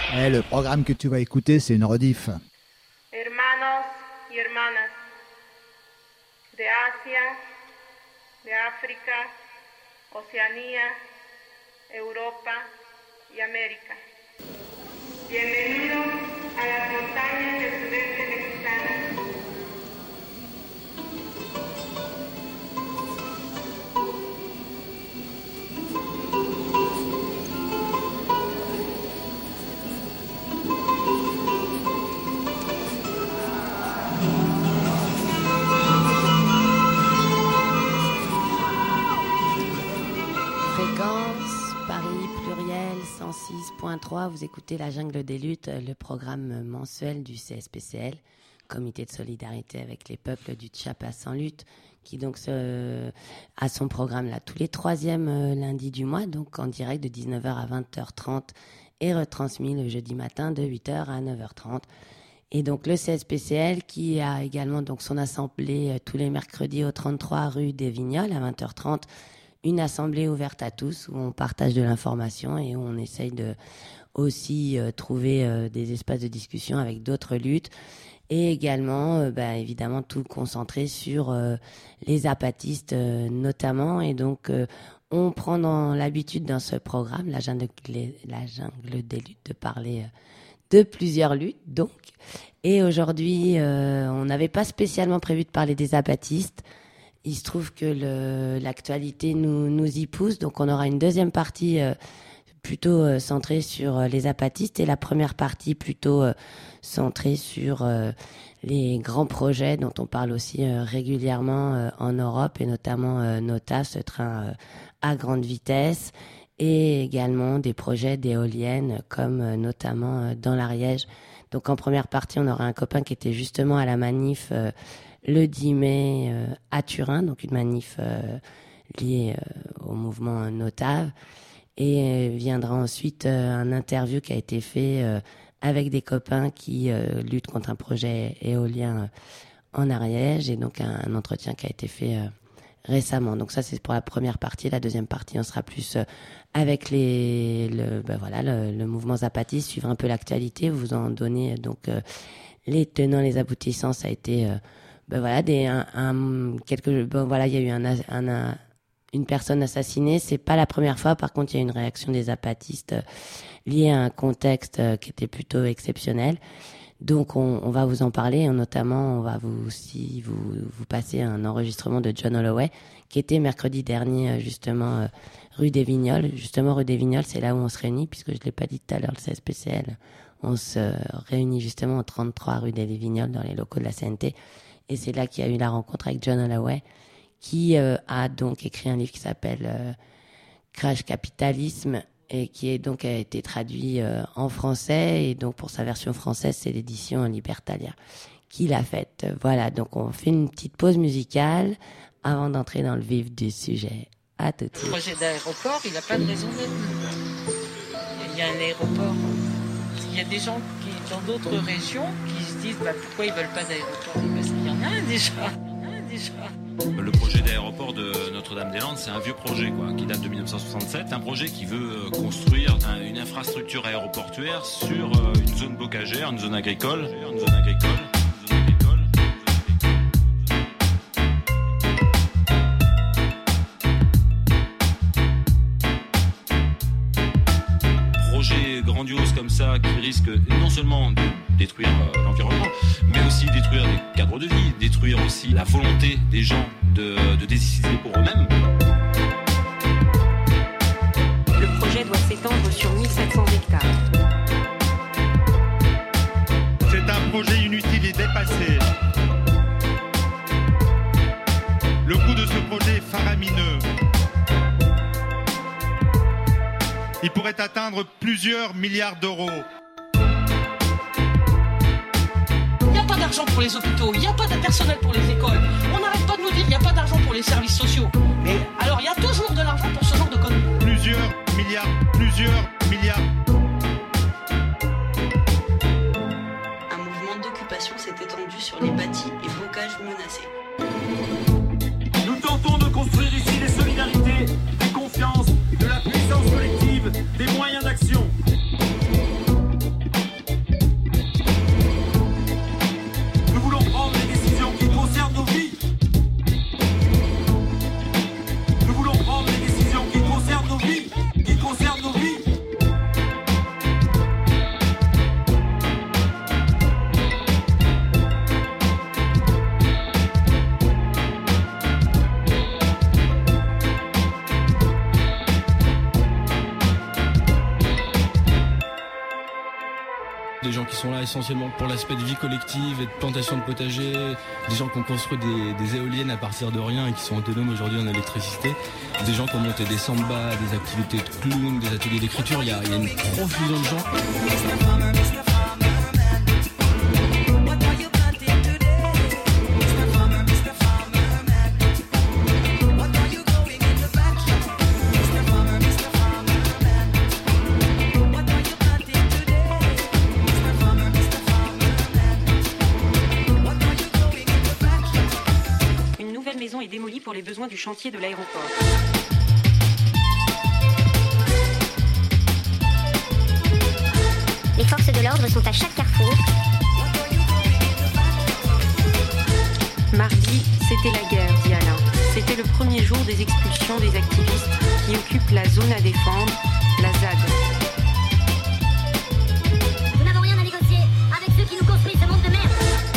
Le programme que tu vas écouter, c'est une rediff. Hermanos y hermanas de Asia, de África, Oceanía, Europa y América. Bienvenidos a las montañas del sudeste mexicano. Paris pluriel 106.3, vous écoutez La Jungle des Luttes, le programme mensuel du CSPCL, Comité de solidarité avec les peuples du Chiapas en lutte, qui donc a son programme là tous les troisièmes lundis du mois, donc en direct de 19h à 20h30 et retransmis le jeudi matin de 8h à 9h30. Et donc le CSPCL qui a également donc son assemblée tous les mercredis au 33 rue des Vignoles à 20h30, une assemblée ouverte à tous où on partage de l'information et où on essaye de aussi trouver des espaces de discussion avec d'autres luttes et également évidemment tout concentré sur les zapatistes notamment. Et donc on prend dans l'habitude dans ce programme la jungle des luttes de parler de plusieurs luttes donc. Et aujourd'hui on n'avait pas spécialement prévu de parler des zapatistes. Il se trouve que l'actualité nous y pousse, donc on aura une deuxième partie plutôt centrée sur les zapatistes et la première partie plutôt centrée sur les grands projets dont on parle aussi régulièrement en Europe et notamment NOTA, ce train à grande vitesse, et également des projets d'éoliennes comme notamment dans l'Ariège. Donc en première partie, on aura un copain qui était justement à la manif le 10 mai à Turin, donc une manif liée au mouvement Notave, et viendra ensuite un interview qui a été fait avec des copains qui luttent contre un projet éolien en Ariège, et donc un entretien qui a été fait récemment. Donc ça c'est pour la première partie. La deuxième partie on sera plus avec le mouvement zapatiste, suivre un peu l'actualité, vous en donner donc les tenants, les aboutissants. Ça a été il y a eu une personne assassinée. C'est pas la première fois. Par contre, il y a une réaction des zapatistes liée à un contexte qui était plutôt exceptionnel. Donc, on va vous en parler. Notamment, on va vous passer un enregistrement de John Holloway qui était mercredi dernier, justement, rue des Vignoles. Justement, rue des Vignoles, c'est là où on se réunit, puisque je l'ai pas dit tout à l'heure, le CSPCL. On se réunit justement au 33 rue des Vignoles dans les locaux de la CNT. Et c'est là qu'il y a eu la rencontre avec John Holloway, qui a donc écrit un livre qui s'appelle Crash Capitalisme, et qui a été traduit en français. Et donc pour sa version française, c'est l'édition Libertalia qui l'a faite. Voilà, donc on fait une petite pause musicale avant d'entrer dans le vif du sujet. À tout de suite. Le projet d'aéroport, il n'a pas de raison d'être. Il y a un aéroport. Il y a des gens dans d'autres régions qui se disent pourquoi ils ne veulent pas d'aéroport. Parce qu'il y en a un déjà. Le projet d'aéroport de Notre-Dame-des-Landes, c'est un vieux projet qui date de 1967. Un projet qui veut construire une infrastructure aéroportuaire sur une zone bocagère, une zone agricole. Projet grandiose comme ça qui risque non seulement de détruire l'environnement, mais aussi détruire les cadres de vie, détruire aussi la volonté des gens de décider pour eux-mêmes. Le projet doit s'étendre sur 1700 hectares. C'est un projet inutile et dépassé. Le coût de ce projet est faramineux. Il pourrait atteindre plusieurs milliards d'euros. Il n'y a pas d'argent pour les hôpitaux, il n'y a pas de personnel pour les écoles. On n'arrête pas de nous dire qu'il n'y a pas d'argent pour les services sociaux. Mais alors il y a toujours de l'argent pour ce genre de conneries. Plusieurs milliards. Un mouvement d'occupation s'est étendu sur les bâtis et bocages menacés. Nous tentons de construire ici des solidarités, des confiances, de la puissance collective, des moyens d'action. Des gens qui sont là essentiellement pour l'aspect de vie collective et de plantation de potager, des gens qui ont construit des éoliennes à partir de rien et qui sont autonomes aujourd'hui en électricité, des gens qui ont monté des sambas, des activités de clown, des ateliers d'écriture, il y a une profusion de gens. Est démolie pour les besoins du chantier de l'aéroport. Les forces de l'ordre sont à chaque carrefour. Mardi, c'était la guerre, dit Alain. C'était le premier jour des expulsions des activistes qui occupent la zone à défendre, la ZAD. Nous n'avons rien à négocier avec ceux qui nous construisent ce monde de merde.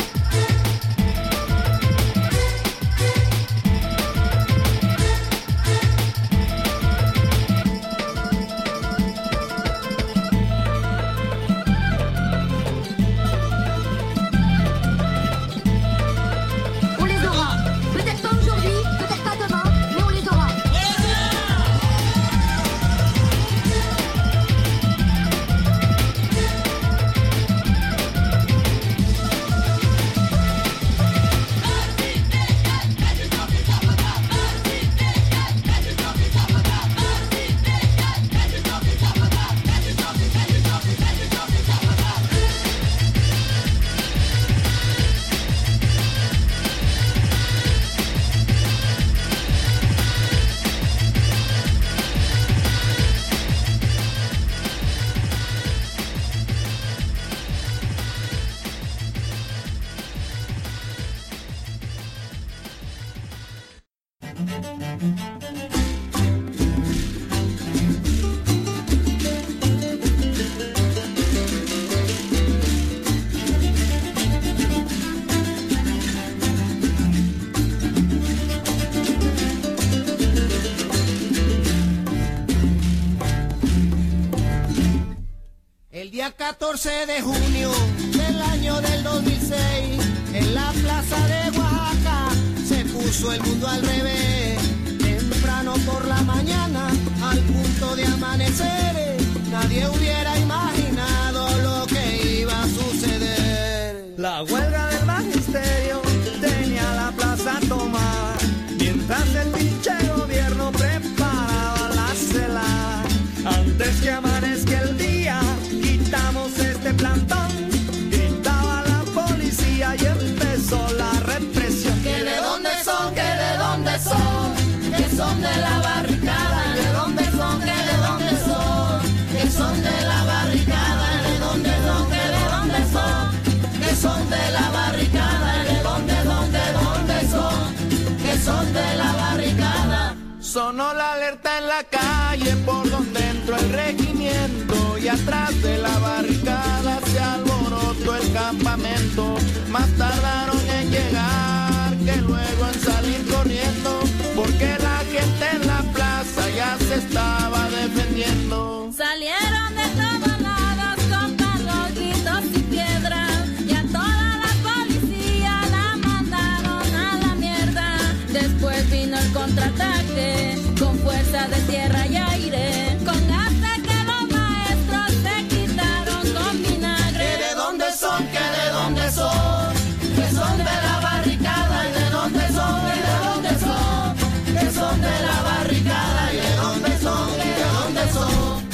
El día 14 de junio del año del 2006, en la plaza de Oaxaca, se puso el mundo al revés. Temprano por la mañana, al punto de amanecer, nadie hubiera imaginado lo que iba a suceder. La huelga del magisterio tenía la plaza a tomar, mientras el pinche gobierno preparaba la cela. Antes que amanezca el día, quitamos este plantón, gritaba la policía y empezó la represión. Que de dónde son, que de dónde son, que son de la barricada. De dónde son, que de dónde son, que son de la barricada. De dónde son, que de dónde son, que son de la barricada. De dónde son, que son de la barricada. Sonó la alerta en la calle por donde entró el regimiento y atrás de la barricada se alborotó el campamento. Más tardaron en llegar que luego en salir corriendo, porque la gente en la plaza ya se estaba defendiendo. Salieron de todos lados con carroquitos y piedras y a toda la policía la mandaron a la mierda. Después vino el contraataque con fuerza de tierra y aire, con gas que los maestros se quitaron con vinagre. ¿Que de dónde son? ¿Que de dónde son? Que son de la barricada. ¿Y de dónde son? ¿Que de dónde son? Que son de la barricada. ¿Y de dónde son? ¿Que de dónde son?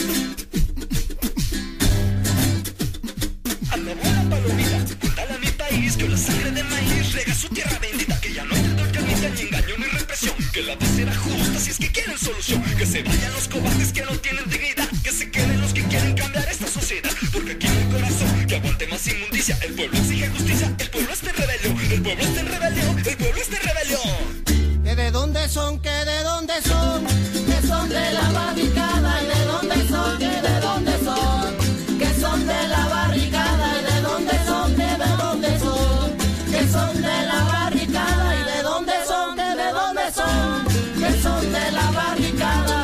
Andamos la palomita, dale a mi país que la sangre de maíz rega su tierra bendita, que ya no hay ni engaño ni represión, que la vez será justa si es que quieren solución, que se vayan los cobardes que no tienen dignidad, que se queden los que quieren cambiar esta sociedad, porque aquí no hay corazón que aguante más inmundicia. El pueblo exige justicia, el pueblo está en rebelión, el pueblo está en rebelión, el pueblo está en rebelión. ¿Que de dónde son? ¿Que de dónde son? Que son de la barricada. ¿Y de dónde son? ¿Que de dónde son? Que son de la barricada. ¿Y de dónde son? ¿Que de dónde son? Que son de la barricada. ¿Y de dónde son? ¿Que de dónde son? Que son de la barricada.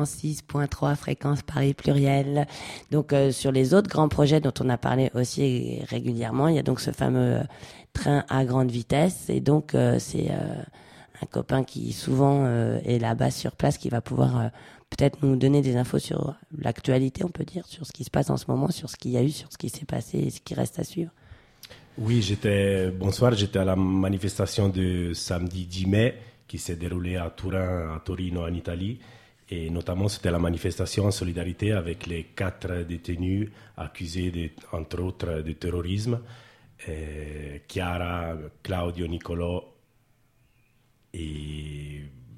106.3 fréquence Paris pluriel. Donc sur les autres grands projets dont on a parlé aussi régulièrement, il y a donc ce fameux train à grande vitesse et donc c'est un copain qui souvent est là-bas sur place qui va pouvoir peut-être nous donner des infos sur l'actualité, on peut dire, sur ce qui se passe en ce moment, sur ce qu'il y a eu, sur ce qui s'est passé et ce qui reste à suivre. Oui, bonsoir, j'étais à la manifestation de samedi 10 mai qui s'est déroulée à Turin, à Torino, en Italie. Et notamment, c'était la manifestation en solidarité avec les 4 détenus accusés, entre autres, de terrorisme. Chiara, Claudio, Nicolò et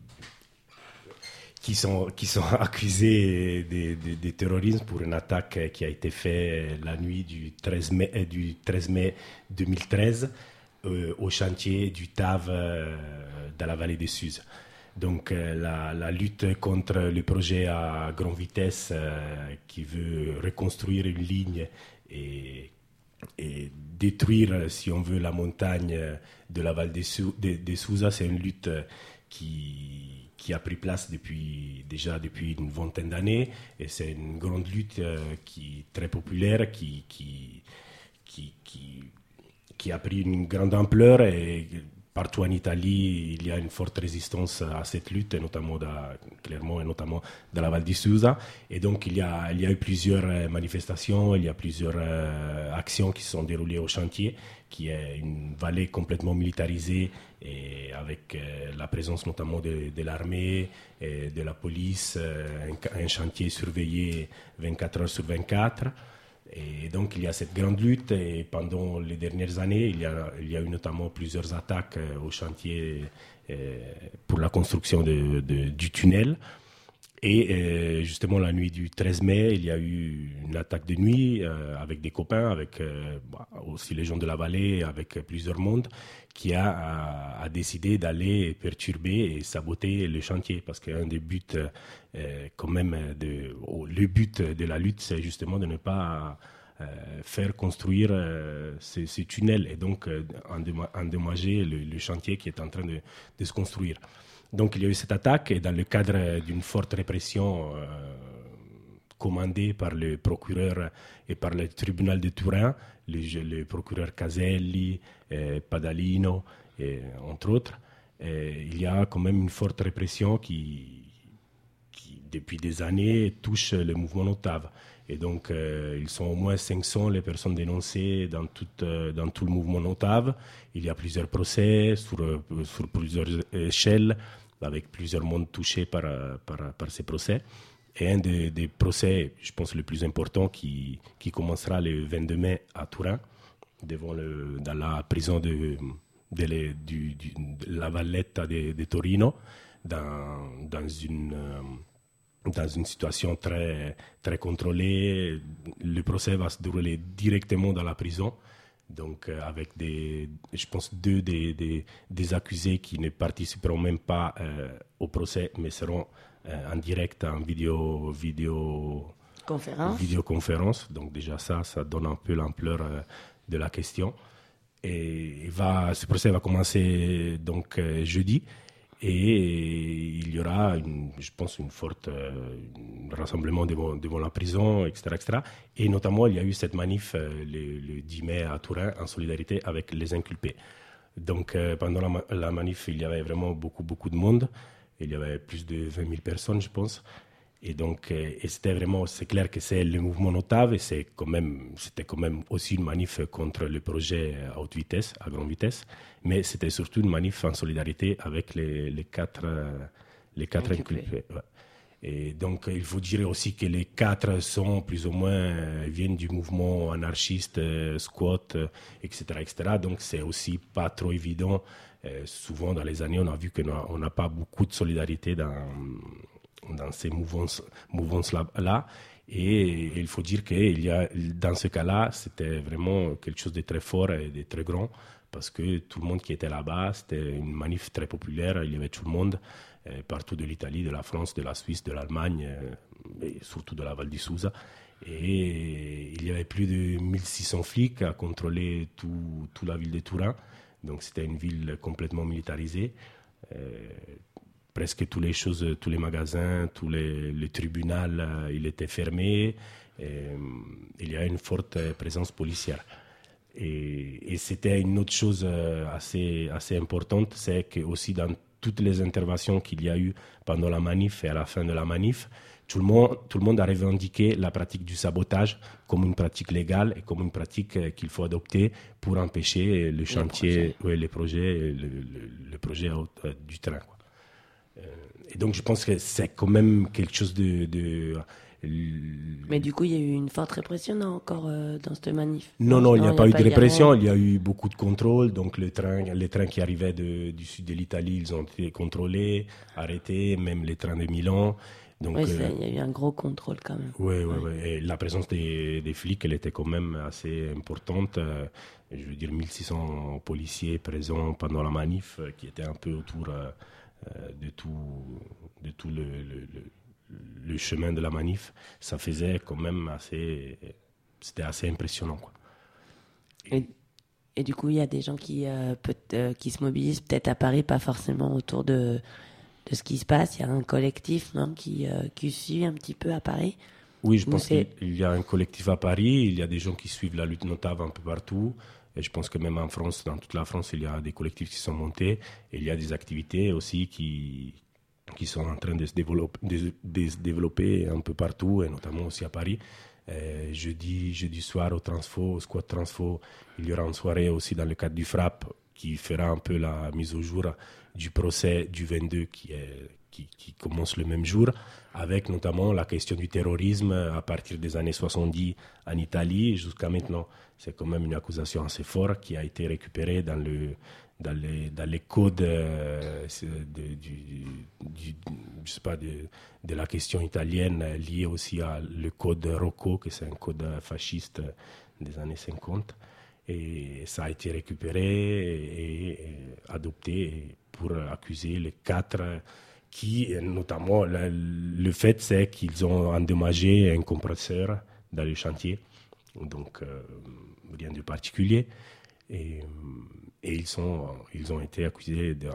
qui sont accusés de terrorisme pour une attaque qui a été faite la nuit du 13 mai 2013 au chantier du TAV dans la vallée de Suse. Donc la lutte contre le projet à grande vitesse qui veut reconstruire une ligne et détruire, si on veut, la montagne de la vallée de Susa, c'est une lutte qui a pris place depuis une vingtaine d'années, et c'est une grande lutte qui est très populaire, qui a pris une grande ampleur, et partout en Italie, il y a une forte résistance à cette lutte, notamment notamment dans la Val di Susa. Et donc, il y a eu plusieurs manifestations, il y a plusieurs actions qui se sont déroulées au chantier, qui est une vallée complètement militarisée, et avec la présence notamment de l'armée, et de la police, un chantier surveillé 24 heures sur 24. Et donc il y a cette grande lutte, et pendant les dernières années, il y a eu notamment plusieurs attaques au chantier pour la construction du tunnel. Et justement, la nuit du 13 mai, il y a eu une attaque de nuit avec des copains, avec aussi les gens de la vallée, avec plusieurs mondes, qui a décidé d'aller perturber et saboter le chantier. Parce qu'un des buts, le but de la lutte, c'est justement de ne pas faire construire ce tunnel, et donc endommager le chantier qui est en train de se construire. Donc il y a eu cette attaque, et dans le cadre d'une forte répression commandée par le procureur et par le tribunal de Turin, le procureur Caselli, Padalino, entre autres, il y a quand même une forte répression qui depuis des années, touche le mouvement Notave. Et donc, ils sont au moins 500 les personnes dénoncées dans tout le mouvement Notave. Il y a plusieurs procès sur plusieurs échelles, avec plusieurs mondes touchés par ces procès. Et un des procès, je pense, le plus important, qui commencera le 22 mai à Turin, dans la prison de la Valletta de Torino, dans une situation très, très contrôlée. Le procès va se dérouler directement dans la prison, donc avec je pense, 2 des accusés qui ne participeront même pas au procès, mais seront en direct, en vidéoconférence. Donc déjà ça donne un peu l'ampleur de la question. Et ce procès va commencer donc jeudi. Et il y aura, je pense, un fort rassemblement devant la prison, etc. Et notamment, il y a eu cette manif le 10 mai à Turin, en solidarité avec les inculpés. Donc, pendant la manif, il y avait vraiment beaucoup de monde. Il y avait plus de 20 000 personnes, je pense. Et donc, c'est clair que c'est le mouvement Notave, et c'était quand même aussi une manif contre le projet à haute vitesse, à grande vitesse, mais c'était surtout une manif en solidarité avec les quatre inculpés. Ouais. Et donc, il faut dire aussi que les 4 sont plus ou moins, viennent du mouvement anarchiste, squat, etc. Donc, c'est aussi pas trop évident. Souvent, dans les années, on a vu qu'on n'a pas beaucoup de solidarité dans ces mouvances-là. Et il faut dire que dans ce cas-là, c'était vraiment quelque chose de très fort et de très grand, parce que tout le monde qui était là-bas, c'était une manif très populaire, il y avait tout le monde, partout de l'Italie, de la France, de la Suisse, de l'Allemagne, et surtout de la Val di Susa. Et il y avait plus de 1600 flics à contrôler toute la ville de Turin, donc c'était une ville complètement militarisée. presque toutes les choses, tous les magasins, tous les tribunaux, il était fermé. Il y a une forte présence policière. Et c'était une autre chose assez importante, c'est que aussi dans toutes les interventions qu'il y a eu pendant la manif et à la fin de la manif, tout le monde a revendiqué la pratique du sabotage comme une pratique légale et comme une pratique qu'il faut adopter pour empêcher le chantier, les projets du train, quoi. Et donc je pense que c'est quand même quelque chose de Mais du coup, il y a eu une forte répression encore dans cette manif. Non, il n'y a pas eu de répression. Il y a eu beaucoup de contrôles. Donc les trains qui arrivaient du sud de l'Italie, ils ont été contrôlés, arrêtés, même les trains de Milan. Donc, il y a eu un gros contrôle quand même. Oui. Et la présence des flics, elle était quand même assez importante. Je veux dire, 1600 policiers présents pendant la manif, qui étaient un peu autour de tout le chemin de la manif. Ça faisait quand même c'était assez impressionnant, quoi. Et du coup, il y a des gens qui se mobilisent peut-être à Paris, pas forcément autour de ce qui se passe. Il y a un collectif, non, qui suit un petit peu à Paris. Oui, je pense qu'il y a un collectif à Paris. Il y a des gens qui suivent la lutte notable un peu partout. Et je pense que même en France, dans toute la France, il y a des collectifs qui sont montés. Et il y a des activités aussi qui sont en train de se développer un peu partout, et notamment aussi à Paris. Jeudi soir au Squat Transfo, il y aura une soirée aussi dans le cadre du FRAP qui fera un peu la mise au jour du procès du 22 qui commence le même jour, avec notamment la question du terrorisme à partir des années 70 en Italie jusqu'à maintenant. C'est quand même une accusation assez forte qui a été récupérée dans les codes de la question italienne, liée aussi à le code Rocco, que c'est un code fasciste des années 50. Et ça a été récupéré et adopté pour accuser les 4 qui, notamment, le fait c'est qu'ils ont endommagé un compresseur dans le chantier, donc rien de particulier. Et ils ont été accusés de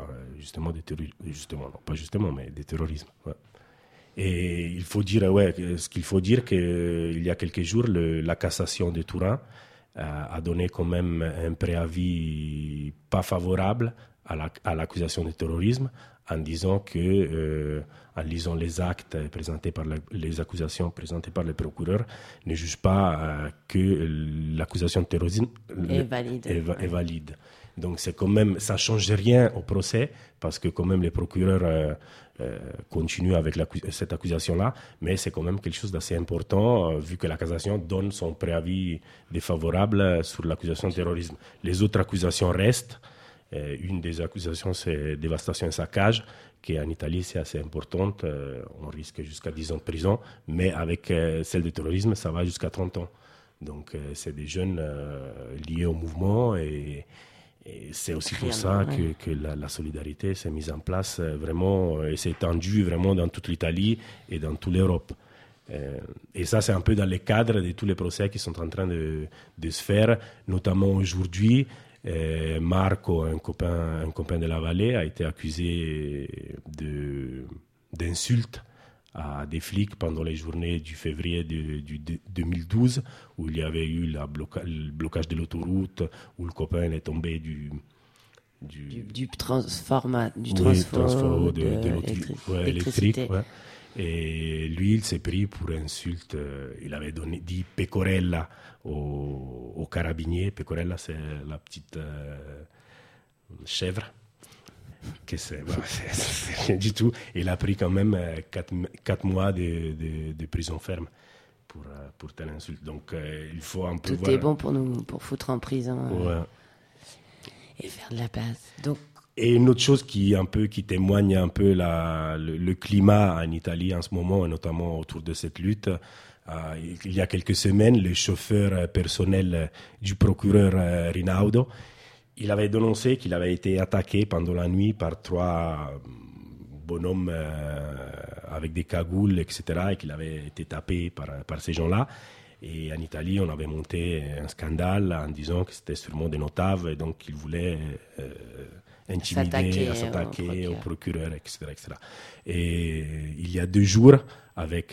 terrorisme. Ouais. Et il faut dire, ce qu'il faut dire qu'il y a quelques jours, la cassation de Turin a donné quand même un préavis pas favorable à l'accusation de terrorisme, en disant que, en lisant les actes présentés les accusations présentées par le procureur, ne juge pas que l'accusation de terrorisme est valide. Donc c'est quand même, ça change rien au procès, parce que quand même les procureurs continuent avec cette accusation-là, mais c'est quand même quelque chose d'assez important, vu que la cassation donne son préavis défavorable sur l'accusation de terrorisme. Les autres accusations restent. Une des accusations, c'est dévastation et saccage, qui en Italie, c'est assez importante. On risque jusqu'à 10 ans de prison, mais avec celle de terrorisme, ça va jusqu'à 30 ans. Donc, c'est des jeunes liés au mouvement, et c'est aussi pour ça que la solidarité s'est mise en place vraiment, et s'est étendue vraiment dans toute l'Italie et dans toute l'Europe. Et ça, c'est un peu dans le cadre de tous les procès qui sont en train de se faire, notamment aujourd'hui. Marco, un copain de la vallée, a été accusé d'insultes à des flics pendant les journées du février du 2012, où il y avait eu le blocage de l'autoroute, où le copain est tombé du transfo électrique. Ouais. Et lui, il s'est pris pour insulte. Il avait dit pecorella aux carabiniers. Pecorella, c'est la petite chèvre. Que c'est rien du tout. Il a pris quand même 4 mois de prison ferme pour telle insulte. Donc, il faut un peu voir. Tout est bon pour foutre en prison et faire de la place. Donc, et une autre chose qui témoigne un peu le climat en Italie en ce moment, et notamment autour de cette lutte, il y a quelques semaines, le chauffeur personnel du procureur Rinaudo, il avait dénoncé qu'il avait été attaqué pendant la nuit par 3 bonhommes avec des cagoules, etc., et qu'il avait été tapé par ces gens-là. Et en Italie, on avait monté un scandale en disant que c'était sûrement des notables et donc qu'ils voulaient intimider, s'attaquer au procureur, etc., etc. Et il y a 2 jours, avec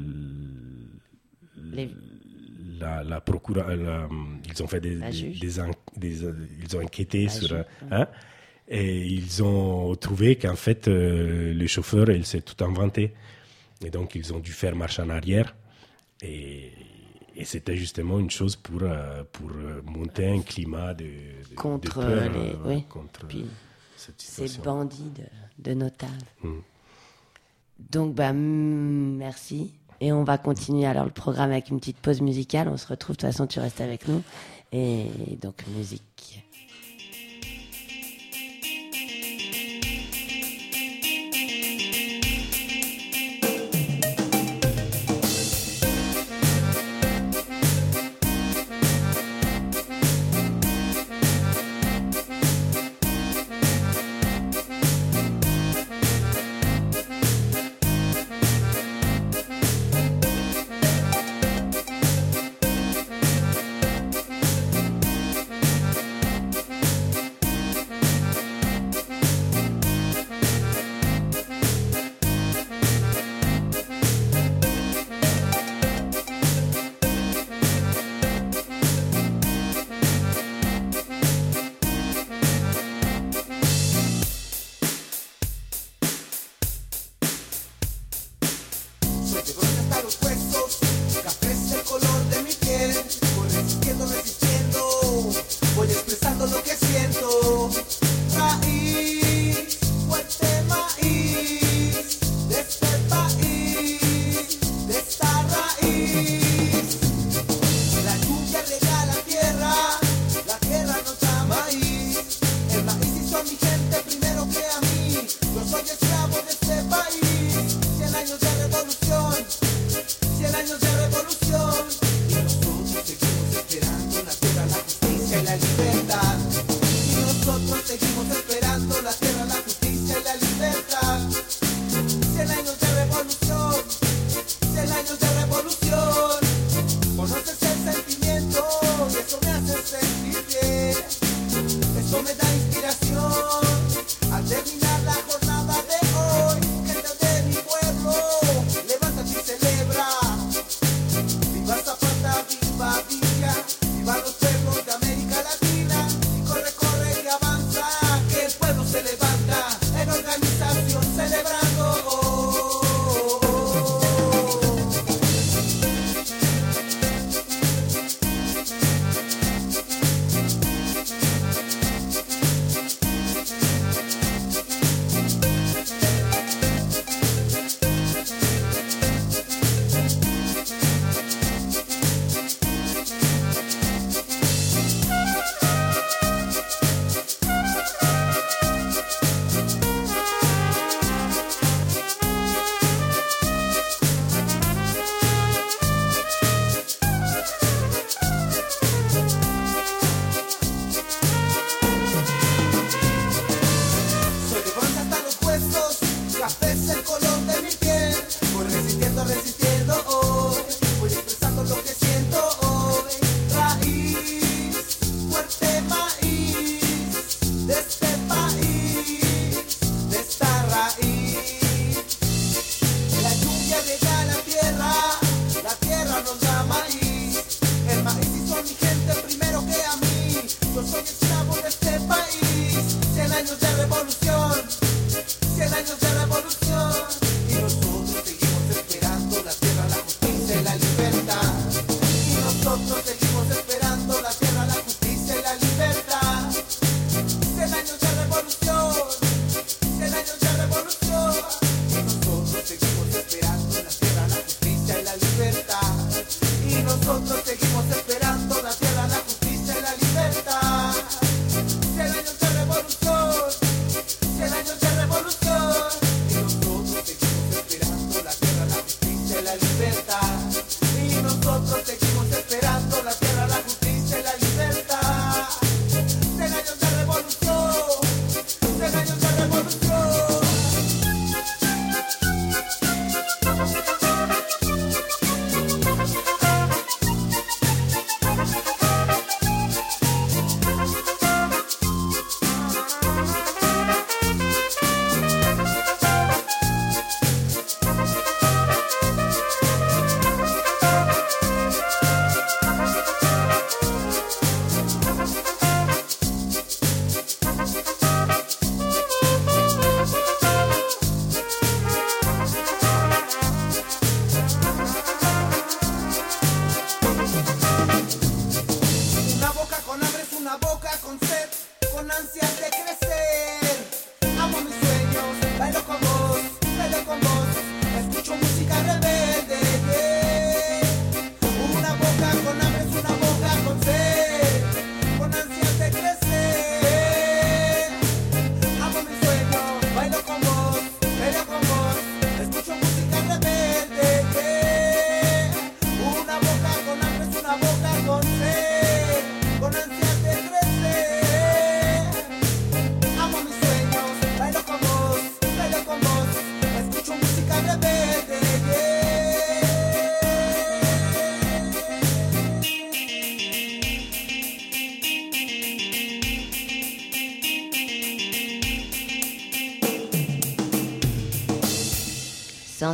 la procureure, ils ont fait ils ont enquêté sur... et ils ont trouvé qu'en fait, le chauffeur, il s'est tout inventé. Et donc, ils ont dû faire marche en arrière. Et c'était justement une chose pour monter un climat de contre peur, contre cette situation. Ces bandits de notables. Donc, merci. Et on va continuer alors le programme avec une petite pause musicale. On se retrouve, de toute façon, tu restes avec nous. Et donc, musique.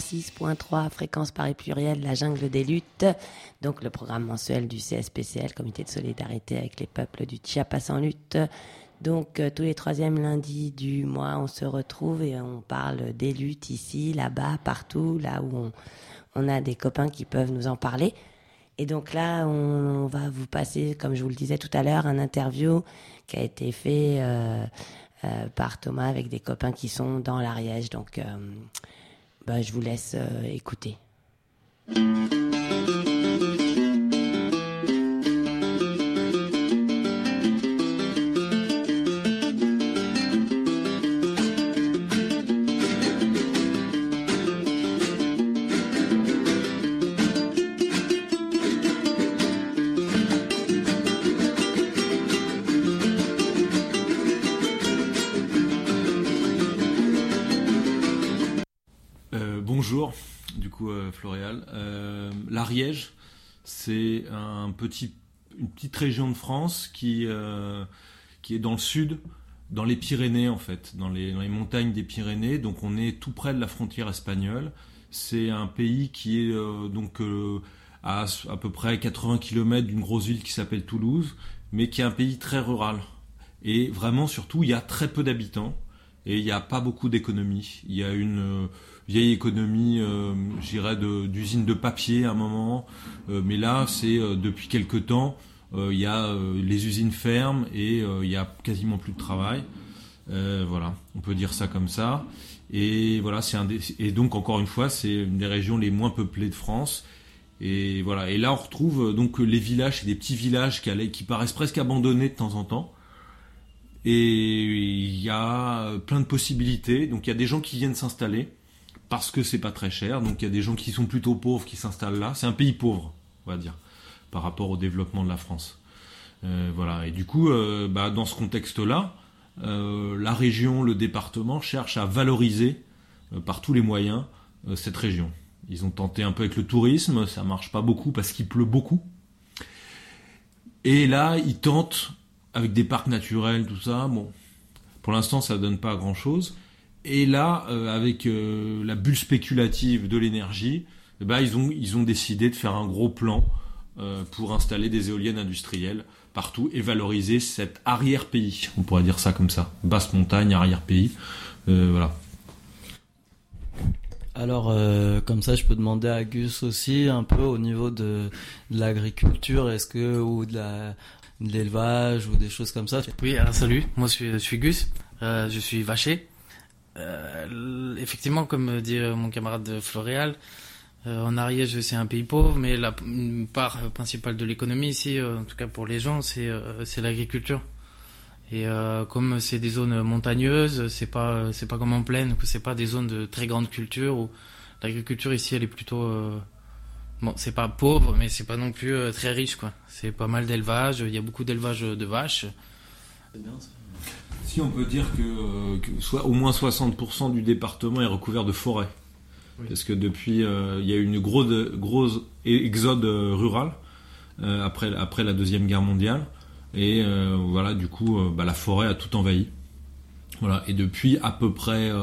106.3, fréquence Paris Pluriel, la jungle des luttes. Donc le programme mensuel du CSPCL, Comité de solidarité avec les peuples du Chiapas en lutte. Donc tous les 3e lundis du mois, on se retrouve et on parle des luttes ici, là-bas, partout, là où on a des copains qui peuvent nous en parler. Et donc là, on va vous passer, comme je vous le disais tout à l'heure, un interview qui a été fait par Thomas avec des copains qui sont dans l'Ariège. Donc je vous laisse écouter. Bonjour, du coup Floréal. L'Ariège, c'est une petite région de France qui est dans le sud, dans les Pyrénées en fait, dans les montagnes des Pyrénées. Donc on est tout près de la frontière espagnole. C'est un pays qui est à peu près 80 km d'une grosse ville qui s'appelle Toulouse, mais qui est un pays très rural. Et vraiment, surtout, il y a très peu d'habitants et il n'y a pas beaucoup d'économie. Il y a une vieille économie, je dirais, d'usines de papier à un moment, mais là, c'est depuis quelque temps, il y a les usines ferment et il y a quasiment plus de travail. Voilà, on peut dire ça comme ça. Et voilà, et donc encore une fois, c'est une des régions les moins peuplées de France. Et voilà, et là on retrouve donc les villages, c'est des petits villages qui paraissent presque abandonnés de temps en temps. Et il y a plein de possibilités. Donc il y a des gens qui viennent s'installer parce que c'est pas très cher. Donc il y a des gens qui sont plutôt pauvres qui s'installent là. C'est un pays pauvre, on va dire, par rapport au développement de la France. Voilà. Et du coup, dans ce contexte-là, la région, le département cherche à valoriser par tous les moyens cette région. Ils ont tenté un peu avec le tourisme, ça marche pas beaucoup parce qu'il pleut beaucoup. Et là, ils tentent avec des parcs naturels, tout ça. Bon, pour l'instant, ça donne pas grand-chose. Et là, avec la bulle spéculative de l'énergie, ils ont décidé de faire un gros plan pour installer des éoliennes industrielles partout et valoriser cet arrière-pays. On pourrait dire ça comme ça. Basse montagne, arrière-pays. Voilà. Alors, comme ça, je peux demander à Gus aussi, un peu au niveau de l'agriculture, ou de l'élevage, ou des choses comme ça. Oui, salut, moi je suis Gus, je suis vacher. Effectivement, comme dit mon camarade Floréal, en Ariège, c'est un pays pauvre, mais une part principale de l'économie ici, en tout cas pour les gens, c'est l'agriculture. Et comme c'est des zones montagneuses, c'est pas comme en plaine, que c'est pas des zones de très grande culture où l'agriculture ici elle est plutôt c'est pas pauvre, mais c'est pas non plus très riche quoi. C'est pas mal d'élevage, il y a beaucoup d'élevage de vaches. C'est bien ça. Si on peut dire que soit au moins 60% du département est recouvert de forêt. Oui. Parce que depuis il y a eu une grosse exode rural après la Deuxième Guerre mondiale. Et voilà, du coup, la forêt a tout envahi. Voilà, et depuis à peu près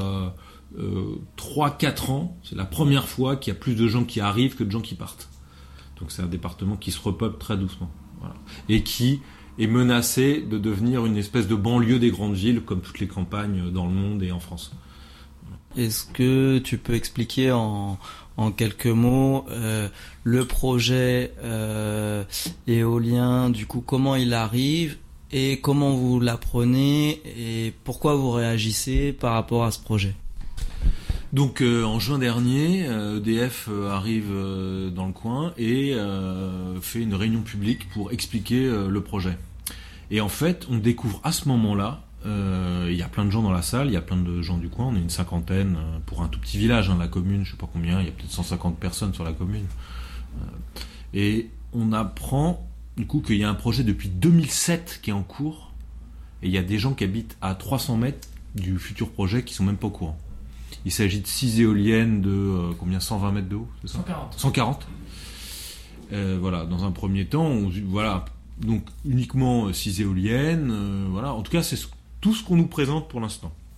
3-4 ans, c'est la première fois qu'il y a plus de gens qui arrivent que de gens qui partent. Donc c'est un département qui se repeuple très doucement. Voilà. Et qui est menacé de devenir une espèce de banlieue des grandes villes, comme toutes les campagnes dans le monde et en France. Voilà. Est-ce que tu peux expliquer en quelques mots le projet éolien, du coup comment il arrive et comment vous l'apprenez et pourquoi vous réagissez par rapport à ce projet? Donc en juin dernier, EDF arrive dans le coin et fait une réunion publique pour expliquer le projet. Et en fait, on découvre à ce moment-là, il y a plein de gens dans la salle, il y a plein de gens du coin, on est une cinquantaine pour un tout petit village, la commune, je sais pas combien, il y a peut-être 150 personnes sur la commune. Et on apprend du coup qu'il y a un projet depuis 2007 qui est en cours, et il y a des gens qui habitent à 300 mètres du futur projet qui sont même pas au courant. Il s'agit de 6 éoliennes de 120 mètres de haut, c'est ça ? 140. Voilà, dans un premier temps, voilà, donc uniquement 6 éoliennes, voilà. En tout cas, c'est tout ce qu'on nous présente pour l'instant.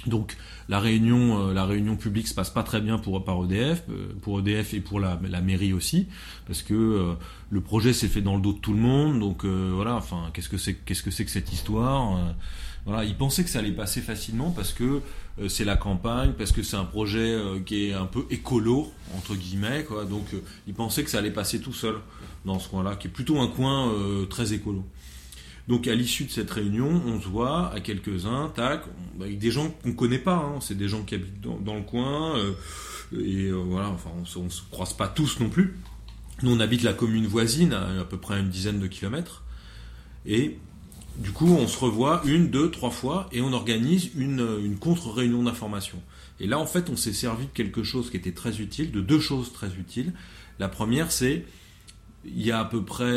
Donc la réunion publique se passe pas très bien pour EDF et pour la mairie aussi, parce que le projet s'est fait dans le dos de tout le monde. Donc voilà, enfin qu'est-ce que c'est que cette histoire voilà, ils pensaient que ça allait passer facilement parce que c'est la campagne, parce que c'est un projet qui est un peu écolo entre guillemets, quoi. Donc ils pensaient que ça allait passer tout seul dans ce coin-là, qui est plutôt un coin très écolo. Donc à l'issue de cette réunion, on se voit à quelques-uns, avec des gens qu'on connaît pas, hein, c'est des gens qui habitent dans le coin, voilà, enfin on se croise pas tous non plus. Nous on habite la commune voisine, à peu près une dizaine de kilomètres, et du coup on se revoit 1, 2, 3 fois, et on organise une contre-réunion d'information. Et là en fait on s'est servi de quelque chose qui était très utile, de 2 choses très utiles. La première c'est, il y a à peu près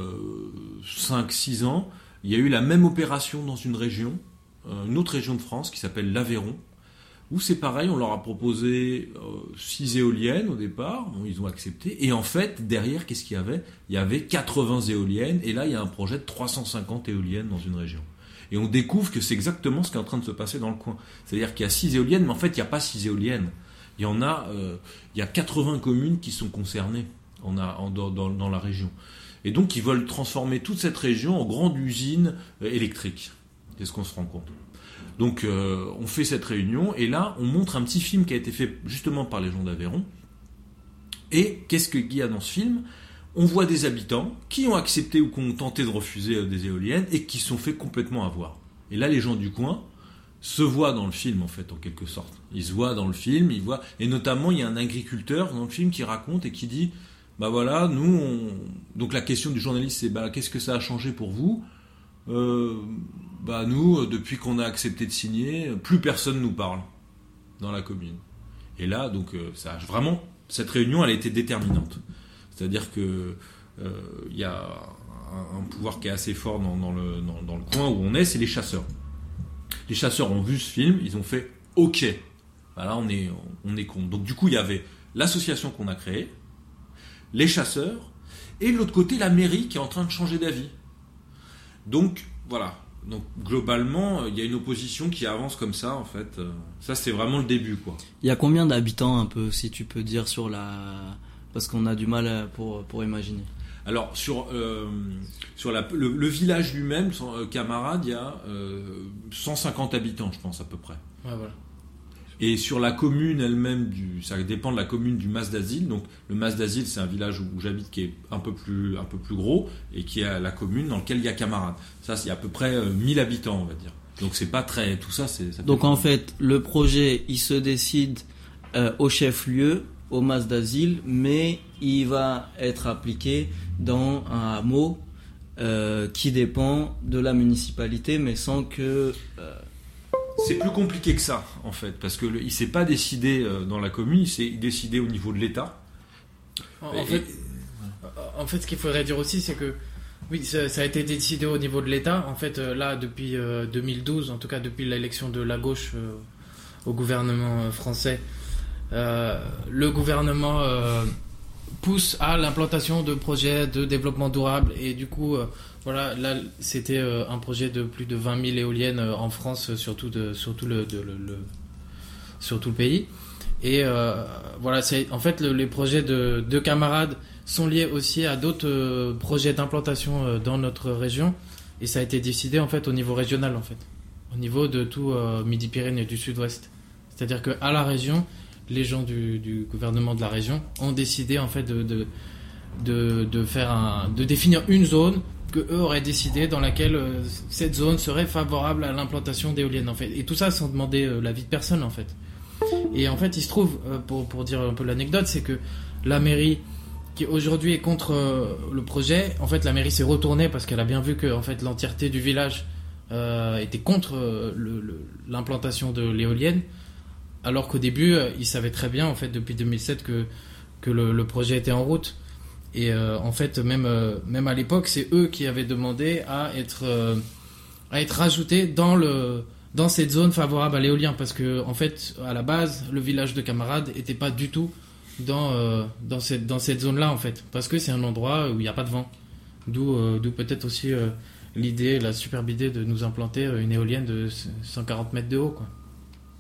5-6 ans, il y a eu la même opération dans une région, une autre région de France qui s'appelle l'Aveyron, où c'est pareil, on leur a proposé 6 éoliennes au départ, bon, ils ont accepté, et en fait, derrière, qu'est-ce qu'il y avait ? Il y avait 80 éoliennes, et là, il y a un projet de 350 éoliennes dans une région. Et on découvre que c'est exactement ce qui est en train de se passer dans le coin. C'est-à-dire qu'il y a 6 éoliennes, mais en fait, il n'y a pas 6 éoliennes. Il y a 80 communes qui sont concernées. Dans la région. Et donc ils veulent transformer toute cette région en grande usine électrique. C'est ce qu'on se rend compte. Donc on fait cette réunion et là on montre un petit film qui a été fait justement par les gens d'Aveyron. Et qu'est-ce qu'il y a dans ce film ? On voit des habitants qui ont accepté ou qui ont tenté de refuser des éoliennes et qui se sont fait complètement avoir. Et là les gens du coin se voient dans le film en fait, en quelque sorte. Ils se voient dans le film, et notamment il y a un agriculteur dans le film qui raconte et qui dit: bah voilà, donc la question du journaliste c'est qu'est-ce que ça a changé pour vous ? Nous, depuis qu'on a accepté de signer, plus personne nous parle dans la commune. Et là, donc vraiment, cette réunion elle a été déterminante. C'est-à-dire que y a un pouvoir qui est assez fort dans le coin où on est, c'est les chasseurs. Les chasseurs ont vu ce film, ils ont fait OK. Là on est contre. Donc du coup il y avait l'association qu'on a créée, les chasseurs, et de l'autre côté la mairie qui est en train de changer d'avis. Donc voilà, donc globalement il y a une opposition qui avance comme ça en fait. Ça c'est vraiment le début quoi. Il y a combien d'habitants un peu, si tu peux dire, parce qu'on a du mal pour imaginer. Alors sur le village lui-même, Camarade, il y a 150 habitants je pense à peu près. Ouais, voilà. Et sur la commune elle-même, ça dépend de la commune du Mas d'Asile. Donc le Mas d'Asile, c'est un village où j'habite qui est un peu plus gros et qui est la commune dans laquelle il y a Camarade. Ça, c'est à peu près 1000 habitants, on va dire. Donc c'est pas très... Tout ça, ça donc en fait, le projet, il se décide au chef-lieu, au Mas d'Asile, mais il va être appliqué dans un hameau qui dépend de la municipalité, mais sans que... C'est plus compliqué que ça, en fait, parce que il s'est pas décidé dans la commune, il s'est décidé au niveau de l'État. En fait, ce qu'il faudrait dire aussi, c'est que oui, ça a été décidé au niveau de l'État. En fait, là, depuis 2012, en tout cas depuis l'élection de la gauche au gouvernement français, le gouvernement pousse à l'implantation de projets de développement durable et du coup... Voilà, là, c'était un projet de plus de 20 000 éoliennes en France, sur tout le pays. Et voilà, en fait, les projets de Camarade sont liés aussi à d'autres projets d'implantation dans notre région. Et ça a été décidé, en fait, au niveau régional, en fait. Au niveau de tout Midi-Pyrénées du Sud-Ouest. C'est-à-dire qu'à la région, les gens du gouvernement de la région ont décidé, en fait, de définir une zone que eux auraient décidé dans laquelle cette zone serait favorable à l'implantation d'éoliennes en fait. Et tout ça sans demander l'avis de personne en fait. Et en fait il se trouve, pour dire un peu l'anecdote, c'est que la mairie qui aujourd'hui est contre le projet, en fait la mairie s'est retournée parce qu'elle a bien vu que en fait l'entièreté du village était contre l'implantation de l'éolienne, alors qu'au début ils savaient très bien en fait depuis 2007 que le projet était en route. Et en fait, même à l'époque, c'est eux qui avaient demandé à être rajoutés dans cette zone favorable à l'éolien, parce que en fait, à la base, le village de Camarade était pas du tout dans cette zone-là en fait, parce que c'est un endroit où il n'y a pas de vent. D'où peut-être aussi la superbe idée de nous implanter une éolienne de 140 mètres de haut, quoi.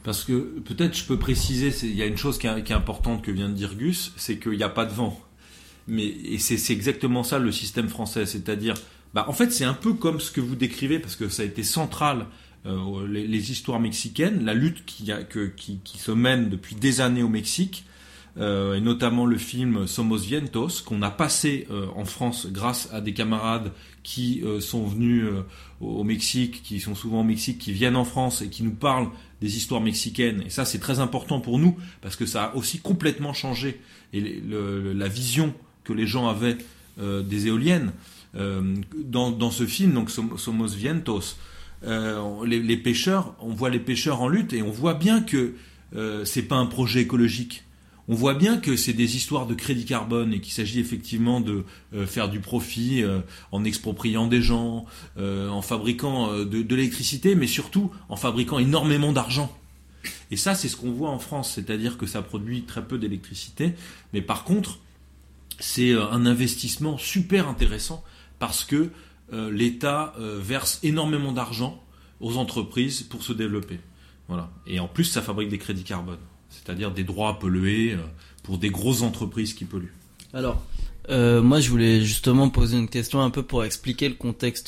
Parce que peut-être je peux préciser, il y a une chose qui est importante que vient de dire Gus, c'est qu'il n'y a pas de vent. Et c'est exactement ça le système français, c'est-à-dire, en fait c'est un peu comme ce que vous décrivez, parce que ça a été central, les histoires mexicaines, la lutte qui se mène depuis des années au Mexique, et notamment le film Somos Vientos, qu'on a passé en France grâce à des camarades qui sont venus au Mexique, qui sont souvent au Mexique, qui viennent en France et qui nous parlent des histoires mexicaines. Et ça, c'est très important pour nous, parce que ça a aussi complètement changé la vision que les gens avaient des éoliennes. Dans ce film, donc Somos Vientos, les pêcheurs, on voit les pêcheurs en lutte et on voit bien que c'est pas un projet écologique. On voit bien que c'est des histoires de crédit carbone et qu'il s'agit effectivement de faire du profit en expropriant des gens, en fabriquant de l'électricité, mais surtout en fabriquant énormément d'argent. Et ça, c'est ce qu'on voit en France, c'est-à-dire que ça produit très peu d'électricité, mais par contre, c'est un investissement super intéressant parce que l'État verse énormément d'argent aux entreprises pour se développer. Voilà. Et en plus, ça fabrique des crédits carbone. C'est-à-dire des droits à polluer pour des grosses entreprises qui polluent. Alors, moi je voulais justement poser une question un peu pour expliquer le contexte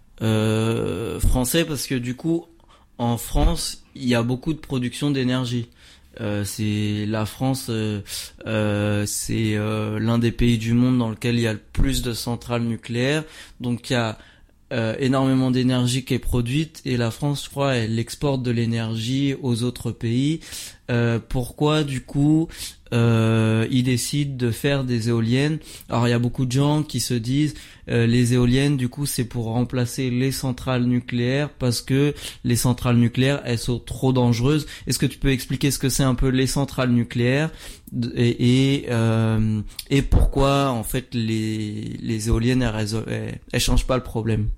français, parce que du coup, en France, il y a beaucoup de production d'énergie. La France, c'est l'un des pays du monde dans lequel il y a le plus de centrales nucléaires. Donc il y a énormément d'énergie qui est produite, et la France, je crois, elle exporte de l'énergie aux autres pays. Pourquoi du coup ils décident de faire des éoliennes? Alors il y a beaucoup de gens qui se disent les éoliennes, du coup, c'est pour remplacer les centrales nucléaires, parce que les centrales nucléaires, elles sont trop dangereuses. Est-ce que tu peux expliquer ce que c'est un peu les centrales nucléaires et pourquoi en fait les éoliennes elles changent pas le problème?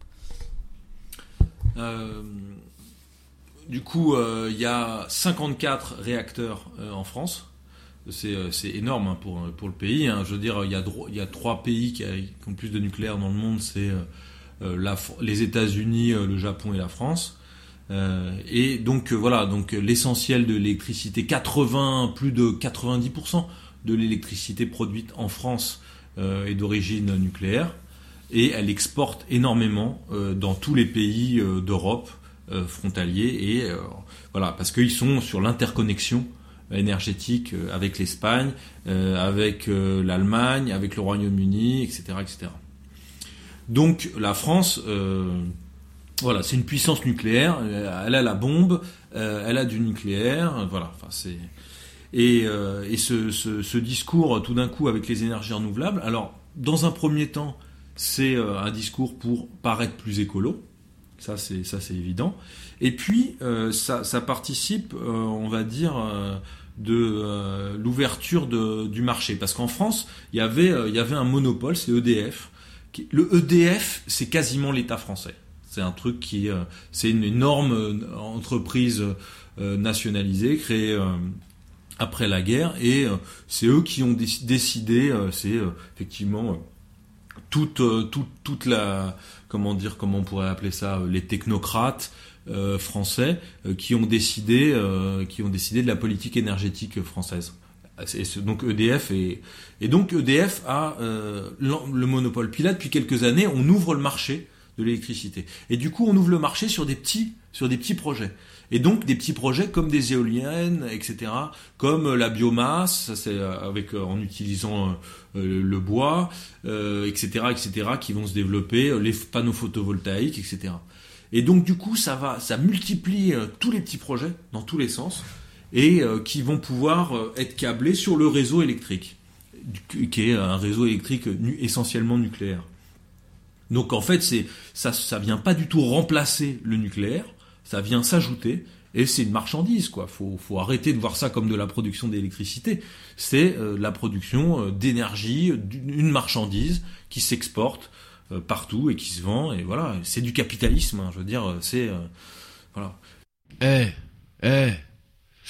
Du coup, il y a 54 réacteurs en France. C'est énorme hein, pour le pays. Hein. Je veux dire, il y a 3 pays qui ont plus de nucléaire dans le monde. C'est les États-Unis, le Japon et la France. Et donc voilà, donc l'essentiel de l'électricité, plus de 90% de l'électricité produite en France est d'origine nucléaire. Et elle exporte énormément dans tous les pays d'Europe frontaliers, et voilà, parce qu'ils sont sur l'interconnexion énergétique avec l'Espagne, avec l'Allemagne, avec le Royaume-Uni, etc., etc. Donc la France, voilà, c'est une puissance nucléaire. Elle a la bombe, elle a du nucléaire, voilà. Enfin, c'est et ce discours tout d'un coup avec les énergies renouvelables. Alors, dans un premier temps, c'est un discours pour paraître plus écolo. Ça c'est évident. Et puis ça participe, on va dire, de l'ouverture du marché, parce qu'en France il y avait un monopole, c'est EDF. Le EDF, c'est quasiment l'État français. C'est un truc c'est une énorme entreprise nationalisée créée après la guerre, et c'est eux qui ont décidé. C'est effectivement toute la, comment on pourrait appeler ça, les technocrates français qui ont décidé de la politique énergétique française. Donc EDF et donc EDF a le monopole. Puis là, depuis quelques années, on ouvre le marché de l'électricité. Et du coup, on ouvre le marché sur des petits projets. Et donc des petits projets comme des éoliennes, etc., comme la biomasse, ça c'est en utilisant le bois, etc., qui vont se développer, les panneaux photovoltaïques, etc. Et donc du coup, ça multiplie tous les petits projets dans tous les sens, et qui vont pouvoir être câblés sur le réseau électrique, qui est un réseau électrique essentiellement nucléaire. Donc en fait, ça vient pas du tout remplacer le nucléaire. Ça vient s'ajouter, et c'est une marchandise, quoi. Faut arrêter de voir ça comme de la production d'électricité. C'est la production d'énergie, une marchandise qui s'exporte partout et qui se vend, et voilà. C'est du capitalisme, hein, je veux dire, c'est voilà.